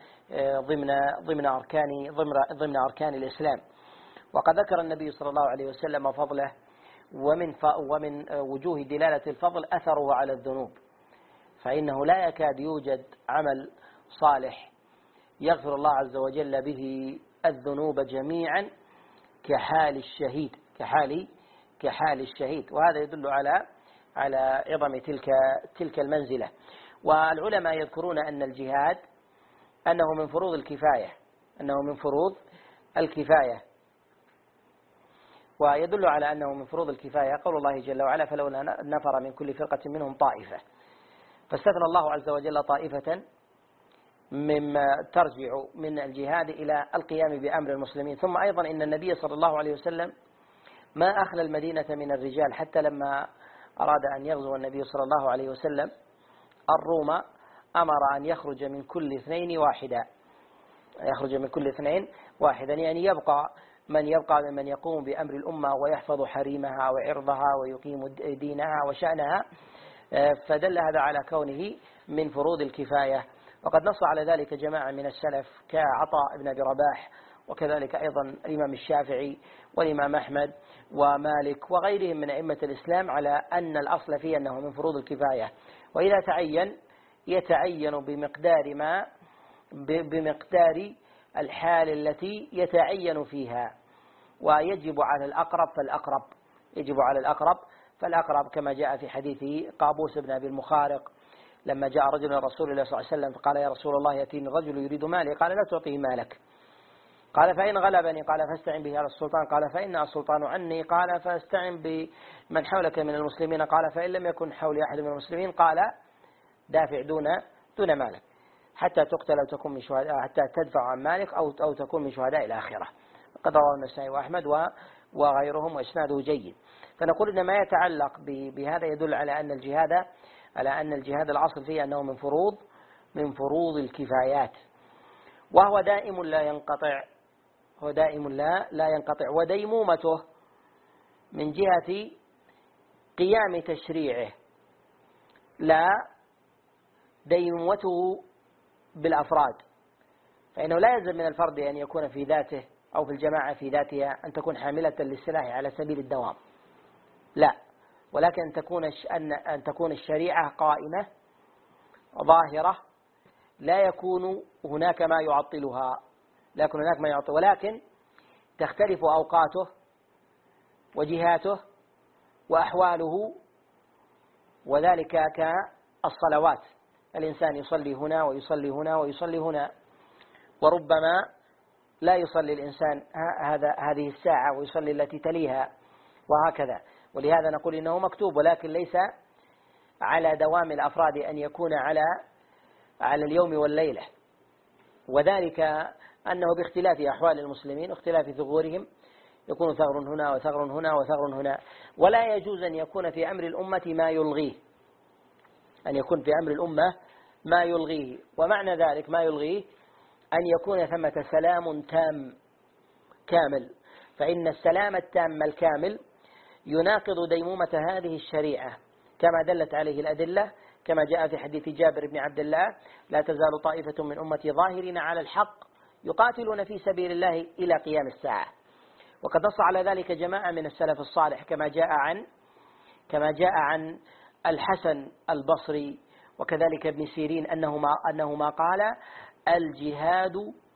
ضمن أركان الإسلام. وقد ذكر النبي صلى الله عليه وسلم فضله، ومن وجوه دلالة الفضل أثره على الذنوب، فإنه لا يكاد يوجد عمل صالح يغفر الله عز وجل به الذنوب جميعا كحال الشهيد، وهذا يدل على عظم تلك المنزلة. والعلماء يذكرون أن الجهاد أنه من فروض الكفاية، ويدل على أنه من فروض الكفاية قول الله جل وعلا: فلولا نفر من كل فرقة منهم طائفة. فاستثنى الله عز وجل طائفة مما ترجع من الجهاد إلى القيام بأمر المسلمين. ثم أيضا إن النبي صلى الله عليه وسلم ما أخلى المدينة من الرجال، حتى لما أراد أن يغزو النبي صلى الله عليه وسلم الروم أمر أن يخرج من كل اثنين واحدا، يعني يبقى من يقوم بأمر الأمة ويحفظ حريمها وعرضها ويقيم دينها وشأنها، فدل هذا على كونه من فروض الكفاية. وقد نص على ذلك جماعة من السلف كعطاء بن أبي رباح، وكذلك أيضا الإمام الشافعي والإمام أحمد ومالك وغيرهم من أئمة الإسلام على أن الأصل فيه أنه من فروض الكفاية، وإذا يتعين بمقدار الحال التي يتعين فيها، ويجب على الأقرب فالأقرب كما جاء في حديث قابوس بن أبي المخارق لما جاء رجل إلى رسول الله صلى الله عليه وسلم فقال: يا رسول الله، يأتيني الرجل يريد مالي. قال: لا تعطيه مالك. قال: فإن غلبني. قال: فاستعن به على السلطان. قال: فإن السلطان عني. قال: فاستعن بمن حولك من المسلمين. قال: فإن لم يكن حولي أحد من المسلمين. قال: دافع دون مالك حتى تقتل أو تكون من شهداء، حتى تدفع عن مالك أو تكون من شهداء الآخرة. قد رواه النسائي وأحمد وغيرهم، وإسناده جيد. فنقول إن ما يتعلق بهذا يدل على أن الجهاد الأصل فيه أنه من فروض الكفايات، وهو دائم لا ينقطع، وديمومته من جهة قيام تشريعه، لا ديمومته بالأفراد، فإنه لا يلزم من الفرد أن يكون في ذاته أو في الجماعة في ذاتها أن تكون حاملة للسلاح على سبيل الدوام، لا، ولكن أن تكون الشريعة قائمة ظاهرة، لا يكون هناك ما يعطلها، ولكن تختلف أوقاته وجهاته وأحواله، وذلك كالصلوات، الإنسان يصلي هنا ويصلي هنا ويصلي هنا، وربما لا يصلي الإنسان هذه الساعة ويصلي التي تليها، وهكذا. ولهذا نقول إنه مكتوب، ولكن ليس على دوام الأفراد أن يكون على اليوم والليلة، وذلك أنه باختلاف أحوال المسلمين واختلاف ثغورهم يكون ثغر هنا وثغر هنا وثغر هنا، ولا يجوز أن يكون في أمر الأمة ما يلغيه، ومعنى ذلك ما يلغيه أن يكون ثمة سلام تام كامل، فإن السلام التام الكامل يناقض ديمومة هذه الشريعة كما دلت عليه الأدلة، كما جاء في حديث جابر بن عبد الله: لا تزال طائفة من أمتي ظاهرين على الحق يقاتلون في سبيل الله إلى قيام الساعة. وقد نص على ذلك جماعة من السلف الصالح كما جاء عن الحسن البصري وكذلك ابن سيرين أنهما قال: الجهاد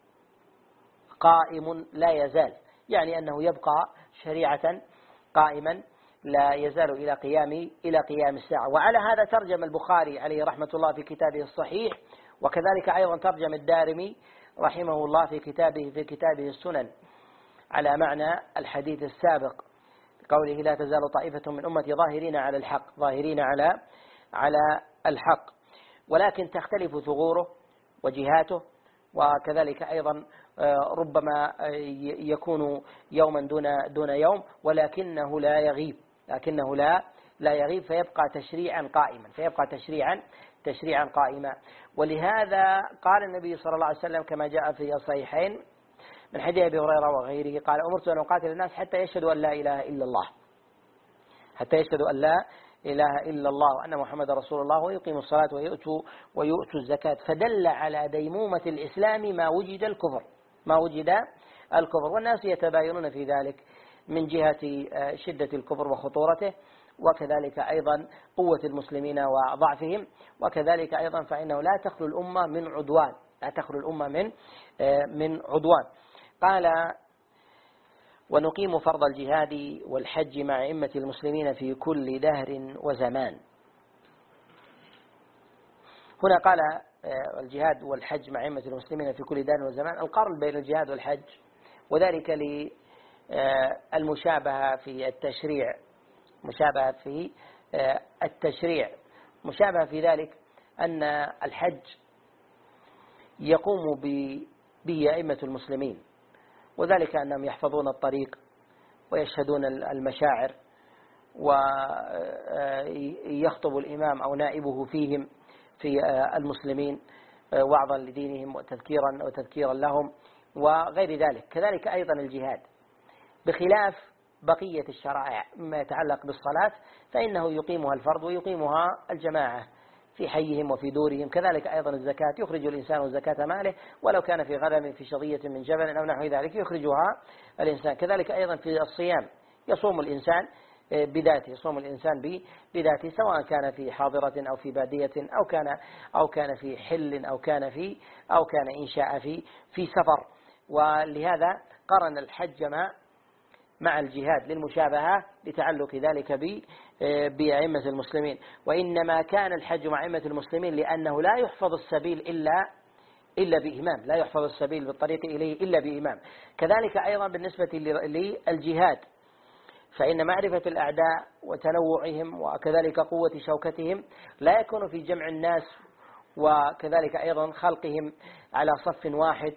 قائم لا يزال، يعني أنه يبقى شريعة قائما لا يزال إلى قيام الساعة. وعلى هذا ترجم البخاري عليه رحمة الله في كتابه الصحيح، وكذلك أيضا ترجم الدارمي رحمه الله في كتابه السنن على معنى الحديث السابق، قوله لا تزال طائفة من أمتي ظاهرين على الحق، ظاهرين على الحق، ولكن تختلف ثغوره وجهاته، وكذلك أيضا ربما يكون يوما دون يوم، ولكنه لا يغيب، لا يغيب، فيبقى تشريعا قائما. ولهذا قال النبي صلى الله عليه وسلم كما جاء في الصحيحين من حديث أبي هريرة وغيره قال أمرت أن أقاتل الناس حتى يشهدوا أن لا إله إلا الله، حتى يشهدوا أن لا إله إلا الله وأن محمد رسول الله ويقيموا الصلاة ويؤتوا الزكاة. فدل على ديمومة الإسلام ما وجد الكفر، والناس يتباينون في ذلك من جهة شدة الكفر وخطورته، وكذلك أيضا قوة المسلمين وضعفهم، وكذلك أيضا فإنه لا تخلو الأمة من عدوان. قال ونقيم فرض الجهاد والحج مع أئمة المسلمين في كل دهر وزمان. هنا قال الجهاد والحج مع أئمة المسلمين في كل دهر وزمان، القرن بين الجهاد والحج، وذلك للمشابهة في التشريع، مشابهة في ذلك أن الحج يقوم به أئمة المسلمين، وذلك أنهم يحفظون الطريق ويشهدون المشاعر، ويخطب الإمام أو نائبه فيهم في المسلمين وعظا لدينهم وتذكيرا لهم وغير ذلك. كذلك أيضا الجهاد بخلاف بقية الشرائع مما يتعلق بالصلاة فإنه يقيمها الفرد ويقيمها الجماعة في حيهم وفي دورهم. كذلك أيضا الزكاة يخرج الإنسان زكاة ماله ولو كان في غنم في شظية من جبل أو نحو ذلك يخرجها الإنسان. كذلك أيضا في الصيام يصوم الإنسان بذاته، سواء كان في حاضرة أو في بادية أو كان في حل أو كان إن شاء في سفر. ولهذا قرن الحج مع الجهاد للمشابهة لتعلق ذلك بأئمة المسلمين. وإنما كان الحج مع أئمة المسلمين لأنه لا يحفظ السبيل إلا بإمام، لا يحفظ السبيل بالطريق إليه إلا بإمام. كذلك أيضا بالنسبة للجهاد فإن معرفة الأعداء وتنوعهم وكذلك قوة شوكتهم لا يكون في جمع الناس، وكذلك أيضا خلقهم على صف واحد،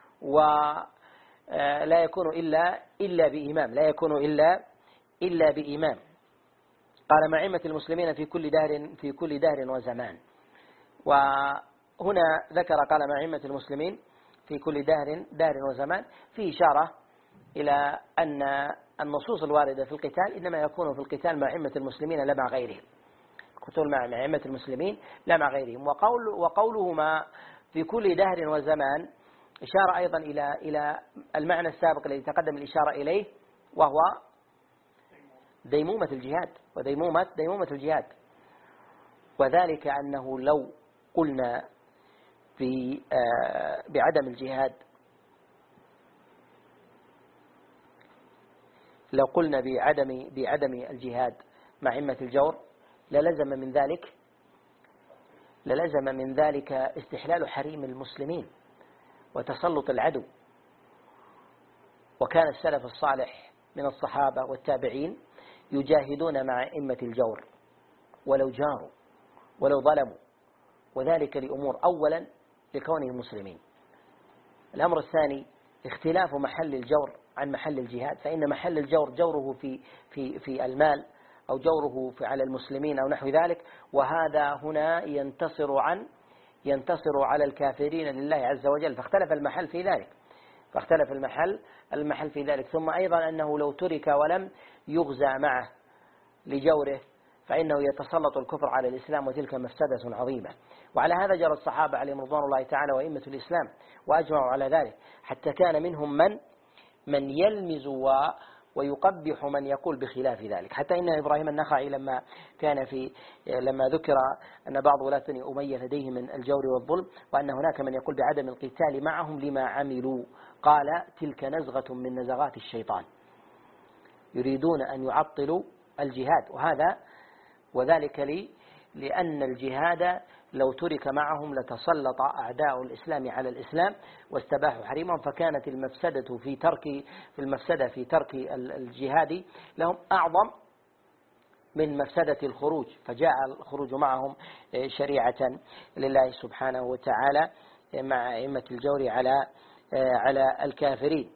ولا يكون إلا بإمام. قال مع أئمة المسلمين في كل دهر وزمان. وهنا ذكر قال مع أئمة المسلمين في كل دهر وزمان، في إشارة إلى أن النصوص الواردة في القتال إنما يكون في القتال مع أئمة المسلمين لا مع غيرهم، القتال مع أئمة المسلمين لا مع غيرهم. وقولهما في كل دهر وزمان إشارة أيضا إلى المعنى السابق الذي تقدم الإشارة إليه، وهو ديمومة الجهاد وديمومة الجهاد. وذلك أنه لو قلنا بعدم الجهاد، لو قلنا بعدم الجهاد مع أئمة الجور للزم من ذلك استحلال حريم المسلمين وتسلط العدو. وكان السلف الصالح من الصحابة والتابعين يجاهدون مع أئمة الجور ولو جاروا ولو ظلموا، وذلك لأمور: أولا لكونهم مسلمين، الأمر الثاني اختلاف محل الجور عن محل الجهاد، فإن محل الجور جوره في المال أو جوره على المسلمين أو نحو ذلك، وهذا هنا ينتصر على الكافرين لله عز وجل، فاختلف المحل في ذلك. ثم أيضا أنه لو ترك ولم يغزى معه لجوره فإنه يتسلط الكفر على الإسلام، وتلك مفسدة عظيمة. وعلى هذا جرى الصحابة عليهم رضوان الله تعالى وأئمة الإسلام وأجمعوا على ذلك، حتى كان منهم من يلمز ويقبح من يقول بخلاف ذلك. حتى إن إبراهيم النخعي لما ذكر أن بعض ولاة بني أمية لديه من الجور والظلم، وأن هناك من يقول بعدم القتال معهم لما عملوا، قال: تلك نزغة من نزغات الشيطان، يريدون أن يعطلوا الجهاد. وذلك لأن الجهاد لو ترك معهم لتسلط أعداء الإسلام على الإسلام واستباحوا حريمهم، فكانت المفسدة في ترك الجهاد لهم أعظم من مفسدة الخروج، فجاء الخروج معهم شريعة لله سبحانه وتعالى مع أئمة الجور على الكافرين.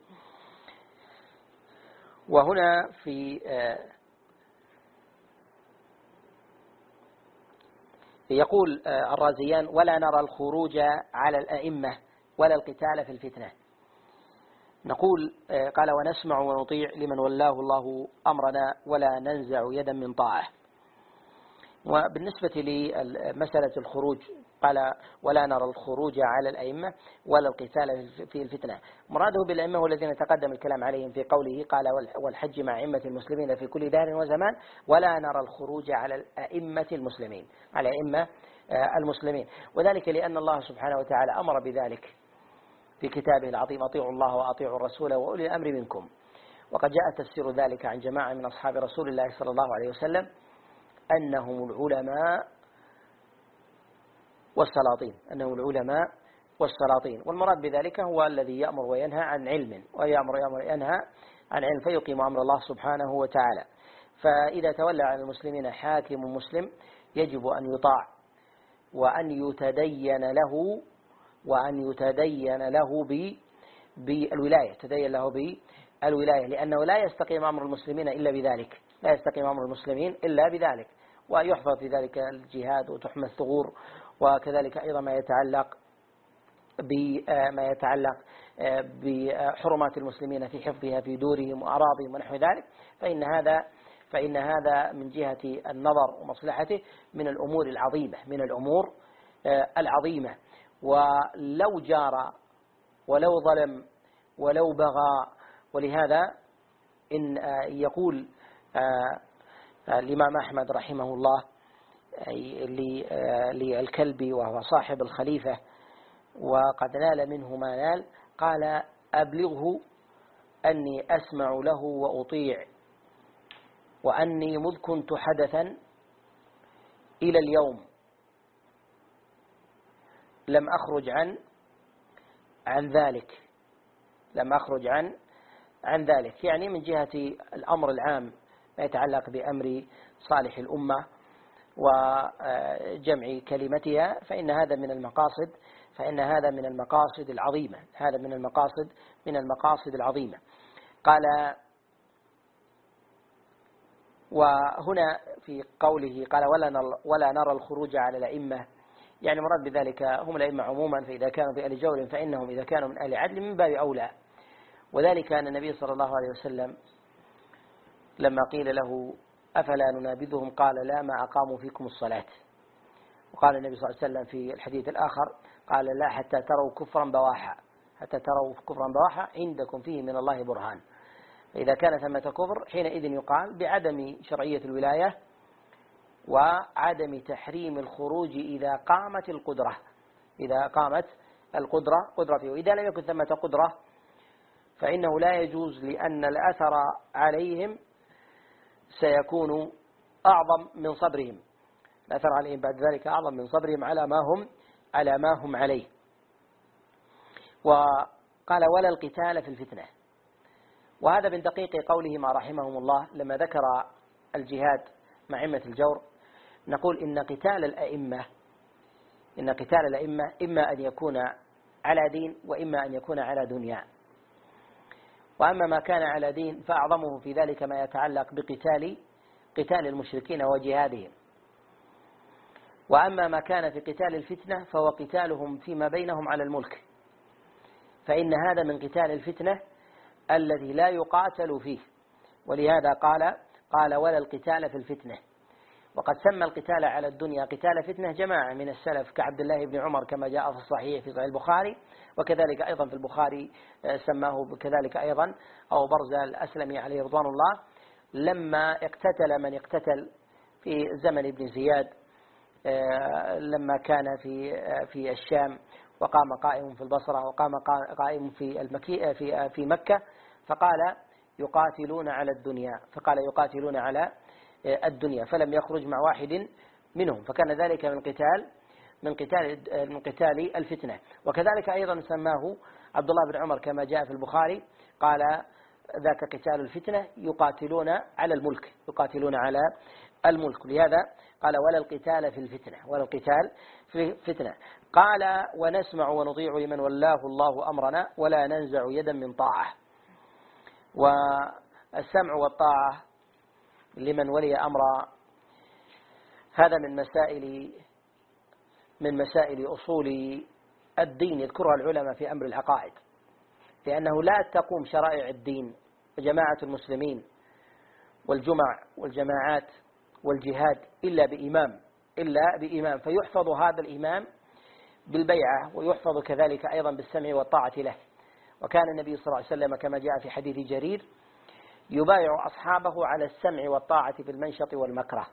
وهنا يقول الرازيان: ولا نرى الخروج على الأئمة ولا القتال في الفتنة. نقول قال: ونسمع ونطيع لمن ولاه الله أمرنا ولا ننزع يدا من طاعة. وبالنسبة لمسألة الخروج قال: ولا نرى الخروج على الأئمة ولا القتال في الفتنة. مراده بالأئمة هو الذين تقدم الكلام عليهم في قوله قال: والحج مع أئمة المسلمين في كل دار وزمان، ولا نرى الخروج على الأئمة المسلمين، على أئمة المسلمين. وذلك لأن الله سبحانه وتعالى أمر بذلك في كتابه العظيم: أطيعوا الله وأطيعوا الرسول وأولي الأمر منكم. وقد جاء تفسير ذلك عن جماعة من أصحاب رسول الله صلى الله عليه وسلم أنهم العلماء والسلاطين، والمراد بذلك هو الذي يأمر وينهى عن علم، وينهى عن علم فيقيم أمر الله سبحانه وتعالى. فإذا تولى على المسلمين حاكم مسلم يجب أن يطاع وأن يتدين له بالولاية، لأنه لا يستقيم أمر المسلمين إلا بذلك، ويحفظ في ذلك الجهاد وتحمى الثغور، وكذلك أيضا ما يتعلق بحرمات المسلمين في حفظها في دورهم وأراضيهم ونحو ذلك، فإن هذا من جهة النظر ومصلحته من الأمور العظيمة. ولو جار ولو ظلم ولو بغى. ولهذا إن يقول الإمام أحمد رحمه الله للكلبي وهو صاحب الخليفة وقد نال منه ما نال، قال: أبلغه أني أسمع له وأطيع، وأني مذ كنت حدثا إلى اليوم لم أخرج عن ذلك، يعني من جهة الأمر العام ما يتعلق بأمر صالح الأمة وجمع كلمتها، فإن هذا من المقاصد العظيمة. قال: وهنا في قوله قال: ولا نرى الخروج على الأئمة، يعني مراد بذلك هم الأئمة عموما، فإذا كانوا بأهل جور فإنهم إذا كانوا من أهل عدل من باب أولى. وذلك أن النبي صلى الله عليه وسلم لما قيل له: أفلا ننابذهم؟ قال: لا، ما أقاموا فيكم الصلاة. وقال النبي صلى الله عليه وسلم في الحديث الآخر قال: لا، حتى تروا كفرا بواحا عندكم فيه من الله برهان. فإذا كان ثمة كفر حينئذ يقال بعدم شرعية الولاية وعدم تحريم الخروج إذا قامت القدرة فيه. وإذا لم يكن ثمة قدرة فإنه لا يجوز، لأن الأثر عليهم سيكون أعظم من صبرهم، الأثر عليهم بعد ذلك أعظم من صبرهم على ما هم عليه. وقال: ولا القتال في الفتنة. وهذا من دقيق قولهما رحمهم الله لما ذكر الجهاد مع أئمة الجور. نقول إن قتال الأئمة إما أن يكون على دين وإما أن يكون على دنيا. وأما ما كان على دين فأعظمه في ذلك ما يتعلق قتال المشركين وجهادهم. وأما ما كان في قتال الفتنة فهو قتالهم فيما بينهم على الملك، فإن هذا من قتال الفتنة الذي لا يقاتل فيه. ولهذا قال: ولا القتال في الفتنة. وقد سمى القتال على الدنيا قتال فتنة جماعة من السلف كعبد الله بن عمر كما جاء في الصحيح في صحيح البخاري، وكذلك أيضا في البخاري سماه كذلك أيضا أو برزة الأسلمي عليه رضوان الله، لما اقتتل من اقتتل في زمن ابن زياد لما كان في الشام، وقام قائم في البصرة وقام قائم في مكة، فقال يقاتلون على الدنيا، فلم يخرج مع واحد منهم، فكان ذلك من قتال الفتنة. وكذلك أيضا سماه عبد الله بن عمر كما جاء في البخاري، قال ذاك قتال الفتنة، يقاتلون على الملك، يقاتلون على الملك. لهذا قال ولا القتال في الفتنة، ولا القتال في الفتنة. قال ونسمع ونطيع لمن ولاه الله أمرنا ولا ننزع يدا من طاعة. والسمع والطاعة لمن ولي أمر هذا من مسائل أصول الدين يذكرها العلماء في أمر العقائد، لأنه لا تقوم شرائع الدين وجماعة المسلمين والجمع والجماعات والجهاد إلا بإمام، فيحفظ هذا الإمام بالبيعة، ويحفظ كذلك أيضا بالسمع والطاعة له. وكان النبي صلى الله عليه وسلم كما جاء في حديث جرير يبايع أصحابه على السمع والطاعة في المنشط والمكره،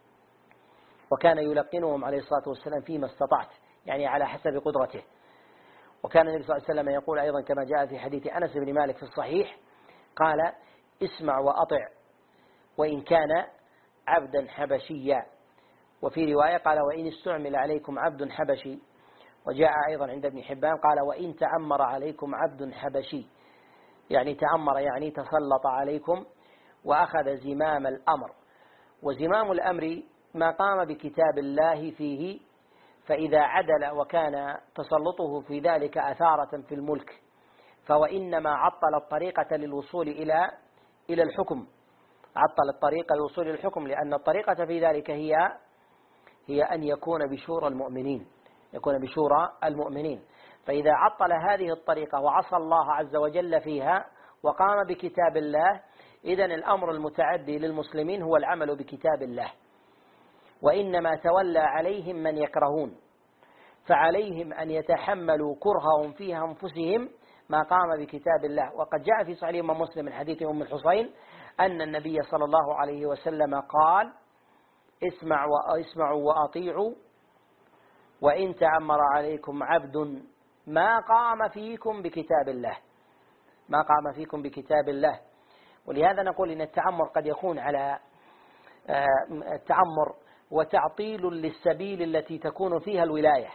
وكان يلقنهم عليه الصلاة والسلام فيما استطعت، يعني على حسب قدرته. وكان النبي صلى الله عليه وسلم يقول أيضا كما جاء في حديث أنس بن مالك في الصحيح، قال اسمع وأطع وإن كان عبدا حبشيا. وفي رواية قال وإن استعمل عليكم عبد حبشي. وجاء أيضا عند ابن حبان قال وإن تأمر عليكم عبد حبشي، يعني تأمر يعني تسلط عليكم وأخذ زمام الأمر. وزمام الأمر ما قام بكتاب الله فيه، فإذا عدل وكان تسلطه في ذلك أثارة في الملك فهو إنما عطل الطريقة للوصول إلى الحكم، عطل الطريقة للوصول إلى الحكم، لأن الطريقة في ذلك هي أن يكون بشورى المؤمنين، يكون بشورى المؤمنين. فإذا عطل هذه الطريقة وعصى الله عز وجل فيها وقام بكتاب الله، إذن الأمر المتعدي للمسلمين هو العمل بكتاب الله. وإنما تولى عليهم من يكرهون، فعليهم أن يتحملوا كرههم في أنفسهم ما قام بكتاب الله. وقد جاء في صحيح مسلم من حديث أم الحصين أن النبي صلى الله عليه وسلم قال اسمعوا وأطيعوا وإن تأمر عليكم عبد ما قام فيكم بكتاب الله، ما قام فيكم بكتاب الله. ولهذا نقول إن التأمر قد يكون على التأمر وتعطيل للسبيل التي تكون فيها الولاية،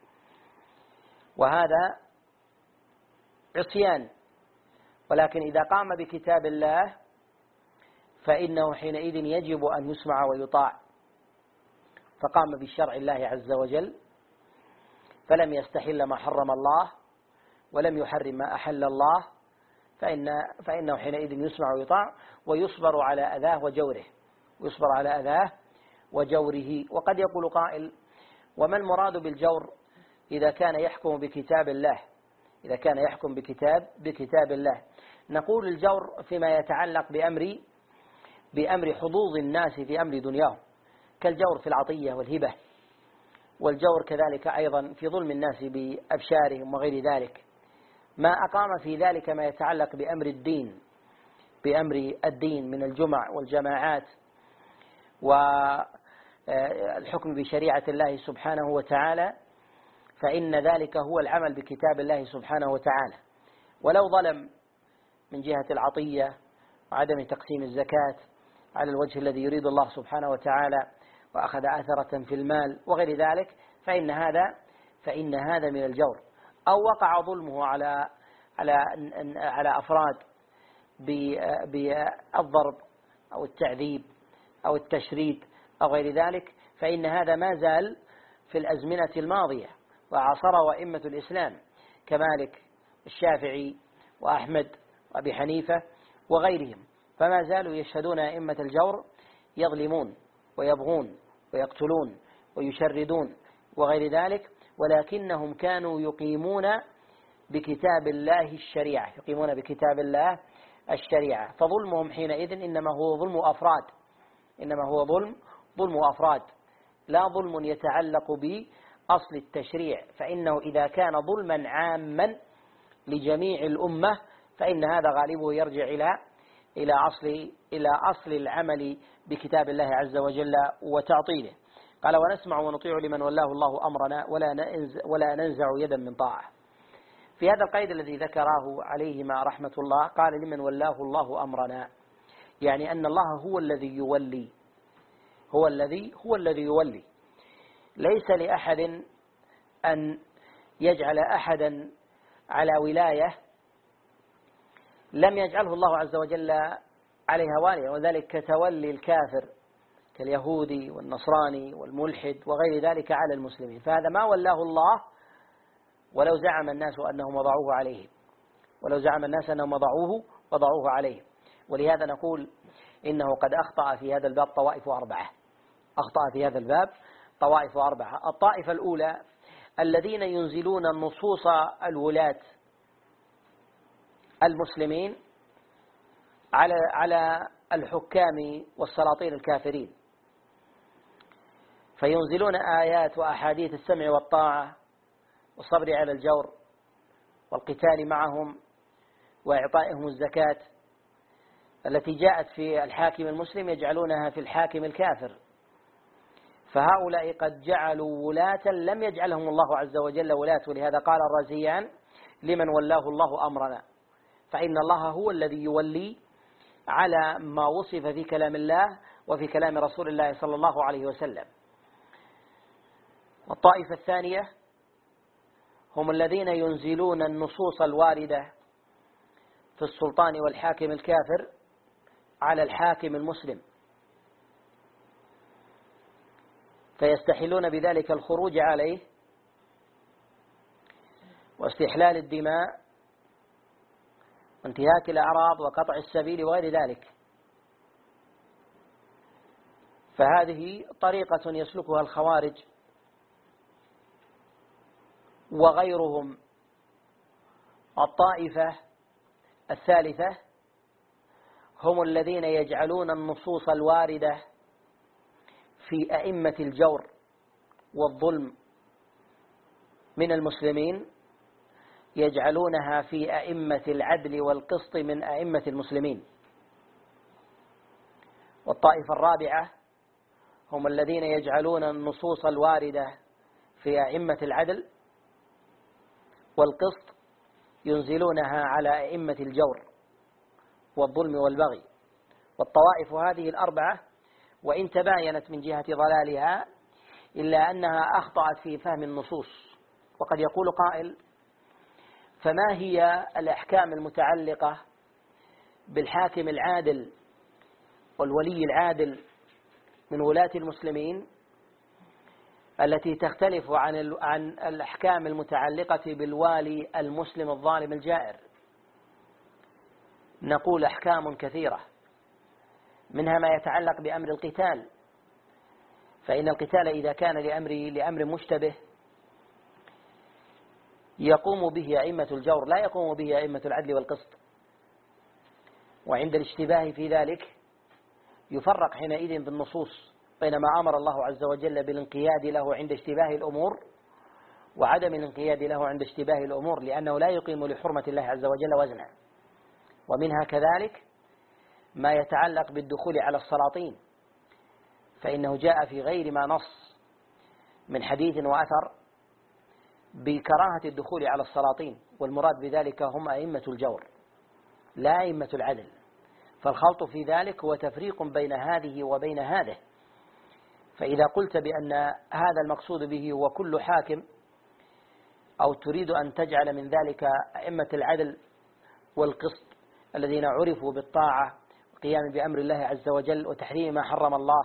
وهذا عصيان. ولكن إذا قام بكتاب الله فإنه حينئذ يجب أن يسمع ويطاع، فقام بشرع الله عز وجل فلم يستحل ما حرم الله ولم يحرم ما أحل الله، فإنه حينئذ يسمع ويطاع ويصبر على أذاه وجوره، ويصبر على أذاه وجوره. وقد يقول قائل وما المراد بالجور إذا كان يحكم بكتاب الله، إذا كان يحكم بكتاب الله؟ نقول الجور فيما يتعلق بأمر حظوظ الناس في أمر دنياهم، كالجور في العطية والهبة، والجور كذلك أيضا في ظلم الناس بأبشارهم وغير ذلك. ما أقام في ذلك ما يتعلق بأمر الدين من الجمع والجماعات والحكم بشريعة الله سبحانه وتعالى، فإن ذلك هو العمل بكتاب الله سبحانه وتعالى. ولو ظلم من جهة العطية وعدم تقسيم الزكاة على الوجه الذي يريد الله سبحانه وتعالى وأخذ أثرة في المال وغير ذلك، فإن هذا من الجور. أو وقع ظلمه على أفراد بالضرب أو التعذيب أو التشريد أو غير ذلك، فإن هذا ما زال في الأزمنة الماضية، وعاصره أئمة الإسلام كمالك الشافعي وأحمد وأبي حنيفة وغيرهم، فما زالوا يشهدون أئمة الجور يظلمون ويبغون ويقتلون ويشردون وغير ذلك، ولكنهم كانوا يقيمون بكتاب الله الشريعة، يقيمون بكتاب الله الشريعة. فظلمهم حينئذ إنما هو ظلم أفراد، إنما هو ظلم أفراد، لا ظلم يتعلق بأصل التشريع. فإنه إذا كان ظلما عاما لجميع الأمة فإن هذا غالبه يرجع إلى أصل العمل بكتاب الله عز وجل وتعطيله. قال ونسمع ونطيع لمن ولاه الله أمرنا ولا ننزع يدا من طاعة. في هذا القيد الذي ذكره عليهما رحمة الله قال لمن ولاه الله أمرنا، يعني أن الله هو الذي يولي، هو الذي يولي. ليس لأحد أن يجعل أحدا على ولاية لم يجعله الله عز وجل عليها واليا، وذلك كتولي الكافر كاليهودي والنصراني والملحد وغير ذلك على المسلمين، فهذا ما ولاه الله ولو زعم الناس أنهم وضعوه عليه، ولو زعم الناس أنهم وضعوه عليه. ولهذا نقول إنه قد أخطأ في هذا الباب طوائف أربعة، أخطأ في هذا الباب طوائف أربعة. الطائفة الأولى الذين ينزلون النصوص الولاة المسلمين على الحكام والسلاطين الكافرين، فينزلون آيات وأحاديث السمع والطاعة والصبر على الجور والقتال معهم وإعطائهم الزكاة التي جاءت في الحاكم المسلم يجعلونها في الحاكم الكافر. فهؤلاء قد جعلوا ولاة لم يجعلهم الله عز وجل ولاة. ولهذا قال الرازيان: لمن ولاه الله أمرنا، فإن الله هو الذي يولي على ما وصف في كلام الله وفي كلام رسول الله صلى الله عليه وسلم. والطائفة الثانية هم الذين ينزلون النصوص الواردة في السلطان والحاكم الكافر على الحاكم المسلم، فيستحلون بذلك الخروج عليه واستحلال الدماء وانتهاك الأعراض وقطع السبيل وغير ذلك. فهذه طريقة يسلكها الخوارج وغيرهم. الطائفة الثالثة هم الذين يجعلون النصوص الواردة في أئمة الجور والظلم من المسلمين يجعلونها في أئمة العدل والقسط من أئمة المسلمين. والطائفة الرابعة هم الذين يجعلون النصوص الواردة في أئمة العدل والقسط ينزلونها على أئمة الجور والظلم والبغي. والطوائف هذه الأربعة وإن تباينت من جهة ضلالها إلا أنها أخطأت في فهم النصوص. وقد يقول قائل: فما هي الأحكام المتعلقة بالحاكم العادل والولي العادل من ولاة المسلمين التي تختلف عن الأحكام المتعلقة بالوالي المسلم الظالم الجائر؟ نقول: أحكام كثيرة، منها ما يتعلق بأمر القتال، فإن القتال إذا كان لأمر مشتبه يقوم به أئمة الجور لا يقوم به أئمة العدل والقسط، وعند الاشتباه في ذلك يفرق حينئذ بالنصوص بين ما أمر الله عز وجل بالانقياد له عند اشتباه الأمور وعدم الانقياد له عند اشتباه الأمور، لأنه لا يقيم لحرمة الله عز وجل وزنا. ومنها كذلك ما يتعلق بالدخول على السلاطين، فإنه جاء في غير ما نص من حديث وأثر بكراهة الدخول على السلاطين، والمراد بذلك هم أئمة الجور لا أئمة العدل. فالخلط في ذلك هو تفريق بين هذه وبين هذه. فإذا قلت بأن هذا المقصود به هو كل حاكم، أو تريد أن تجعل من ذلك أئمة العدل والقسط الذين عرفوا بالطاعة والقيام بأمر الله عز وجل وتحريم ما حرم الله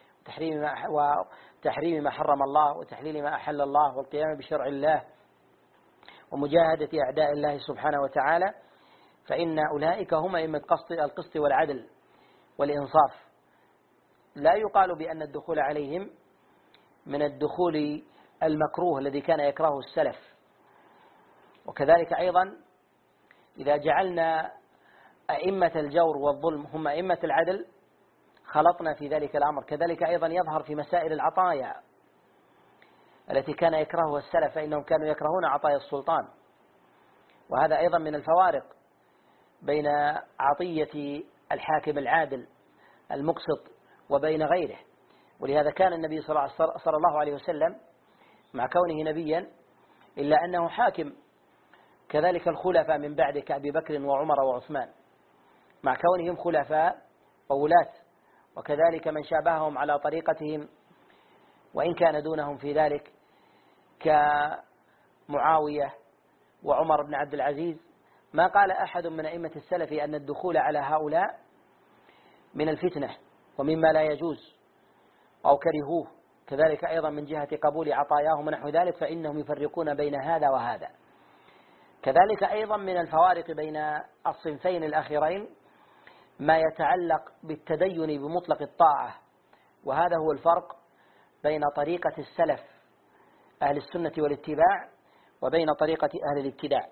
وتحريم ما حرم الله وتحليل ما أحل الله والقيام بشرع الله ومجاهدة أعداء الله سبحانه وتعالى، فإن أولئك هم أئمة القسط والعدل والإنصاف. لا يقال بأن الدخول عليهم من الدخول المكروه الذي كان يكرهه السلف. وكذلك أيضا إذا جعلنا أئمة الجور والظلم هم أئمة العدل خلطنا في ذلك الأمر. كذلك أيضا يظهر في مسائل العطايا التي كان يكرهها السلف، فإنهم كانوا يكرهون عطايا السلطان، وهذا أيضا من الفوارق بين عطية الحاكم العادل المقسط وبين غيره. ولهذا كان النبي صلى الله عليه وسلم مع كونه نبيا إلا أنه حاكم، كذلك الخلفاء من بعد كأبي بكر وعمر وعثمان مع كونهم خلفاء وولاة، وكذلك من شابههم على طريقتهم وإن كان دونهم في ذلك معاوية وعمر بن عبد العزيز ما قال أحد من أئمة السلف أن الدخول على هؤلاء من الفتنة ومما لا يجوز أو كرهوه. كذلك أيضا من جهة قبول عطاياهم ونحو ذلك فإنهم يفرقون بين هذا وهذا. كذلك أيضا من الفوارق بين الصنفين الأخيرين ما يتعلق بالتدين بمطلق الطاعة، وهذا هو الفرق بين طريقة السلف أهل السنة والاتباع وبين طريقة أهل الابتداع.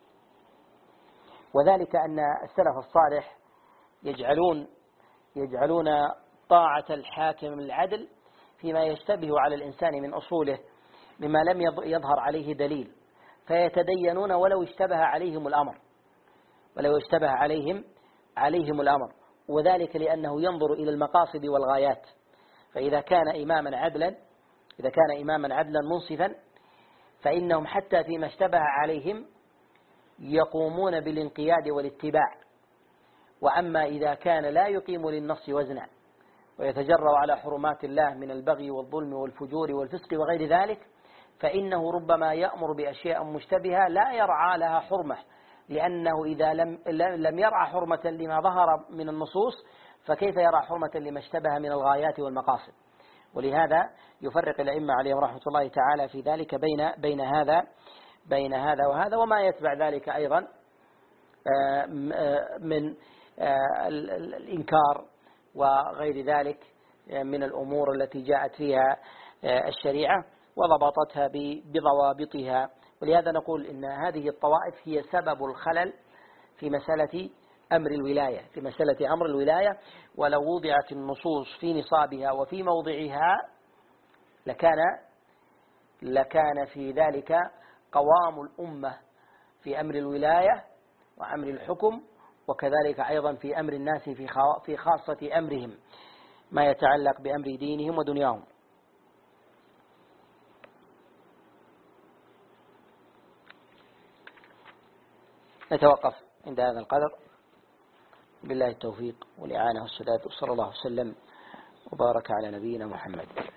وذلك أن السلف الصالح يجعلون طاعة الحاكم العدل فيما يشتبه على الإنسان من أصوله مما لم يظهر عليه دليل، فيتدينون ولو اشتبه عليهم الأمر، وذلك لأنه ينظر إلى المقاصد والغايات. فإذا كان إماما عدلا منصفا فإنهم حتى فيما اشتبه عليهم يقومون بالانقياد والاتباع. وأما إذا كان لا يقيم للنص وزنا ويتجرأ على حرمات الله من البغي والظلم والفجور والفسق وغير ذلك فإنه ربما يأمر بأشياء مشتبهة لا يرعى لها حرمة، لأنه إذا لم يرعى حرمة لما ظهر من النصوص فكيف يرى حرمة لما اشتبه من الغايات والمقاصد. ولهذا يفرق الأئمة عليهم رحمة الله تعالى في ذلك بين هذا وهذا، وما يتبع ذلك أيضا من الإنكار وغير ذلك من الأمور التي جاءت فيها الشريعة وضبطتها بضوابطها. ولهذا نقول إن هذه الطوائف هي سبب الخلل في مسألة أمر الولاية، ولو وضعت النصوص في نصابها وفي موضعها لكان في ذلك قوام الأمة في أمر الولاية وأمر الحكم، وكذلك أيضا في أمر الناس في خاصة أمرهم ما يتعلق بأمر دينهم ودنياهم. نتوقف عند هذا القدر، بالله التوفيق والإعانة والسداد، وصلى الله وسلم وبارك على نبينا محمد.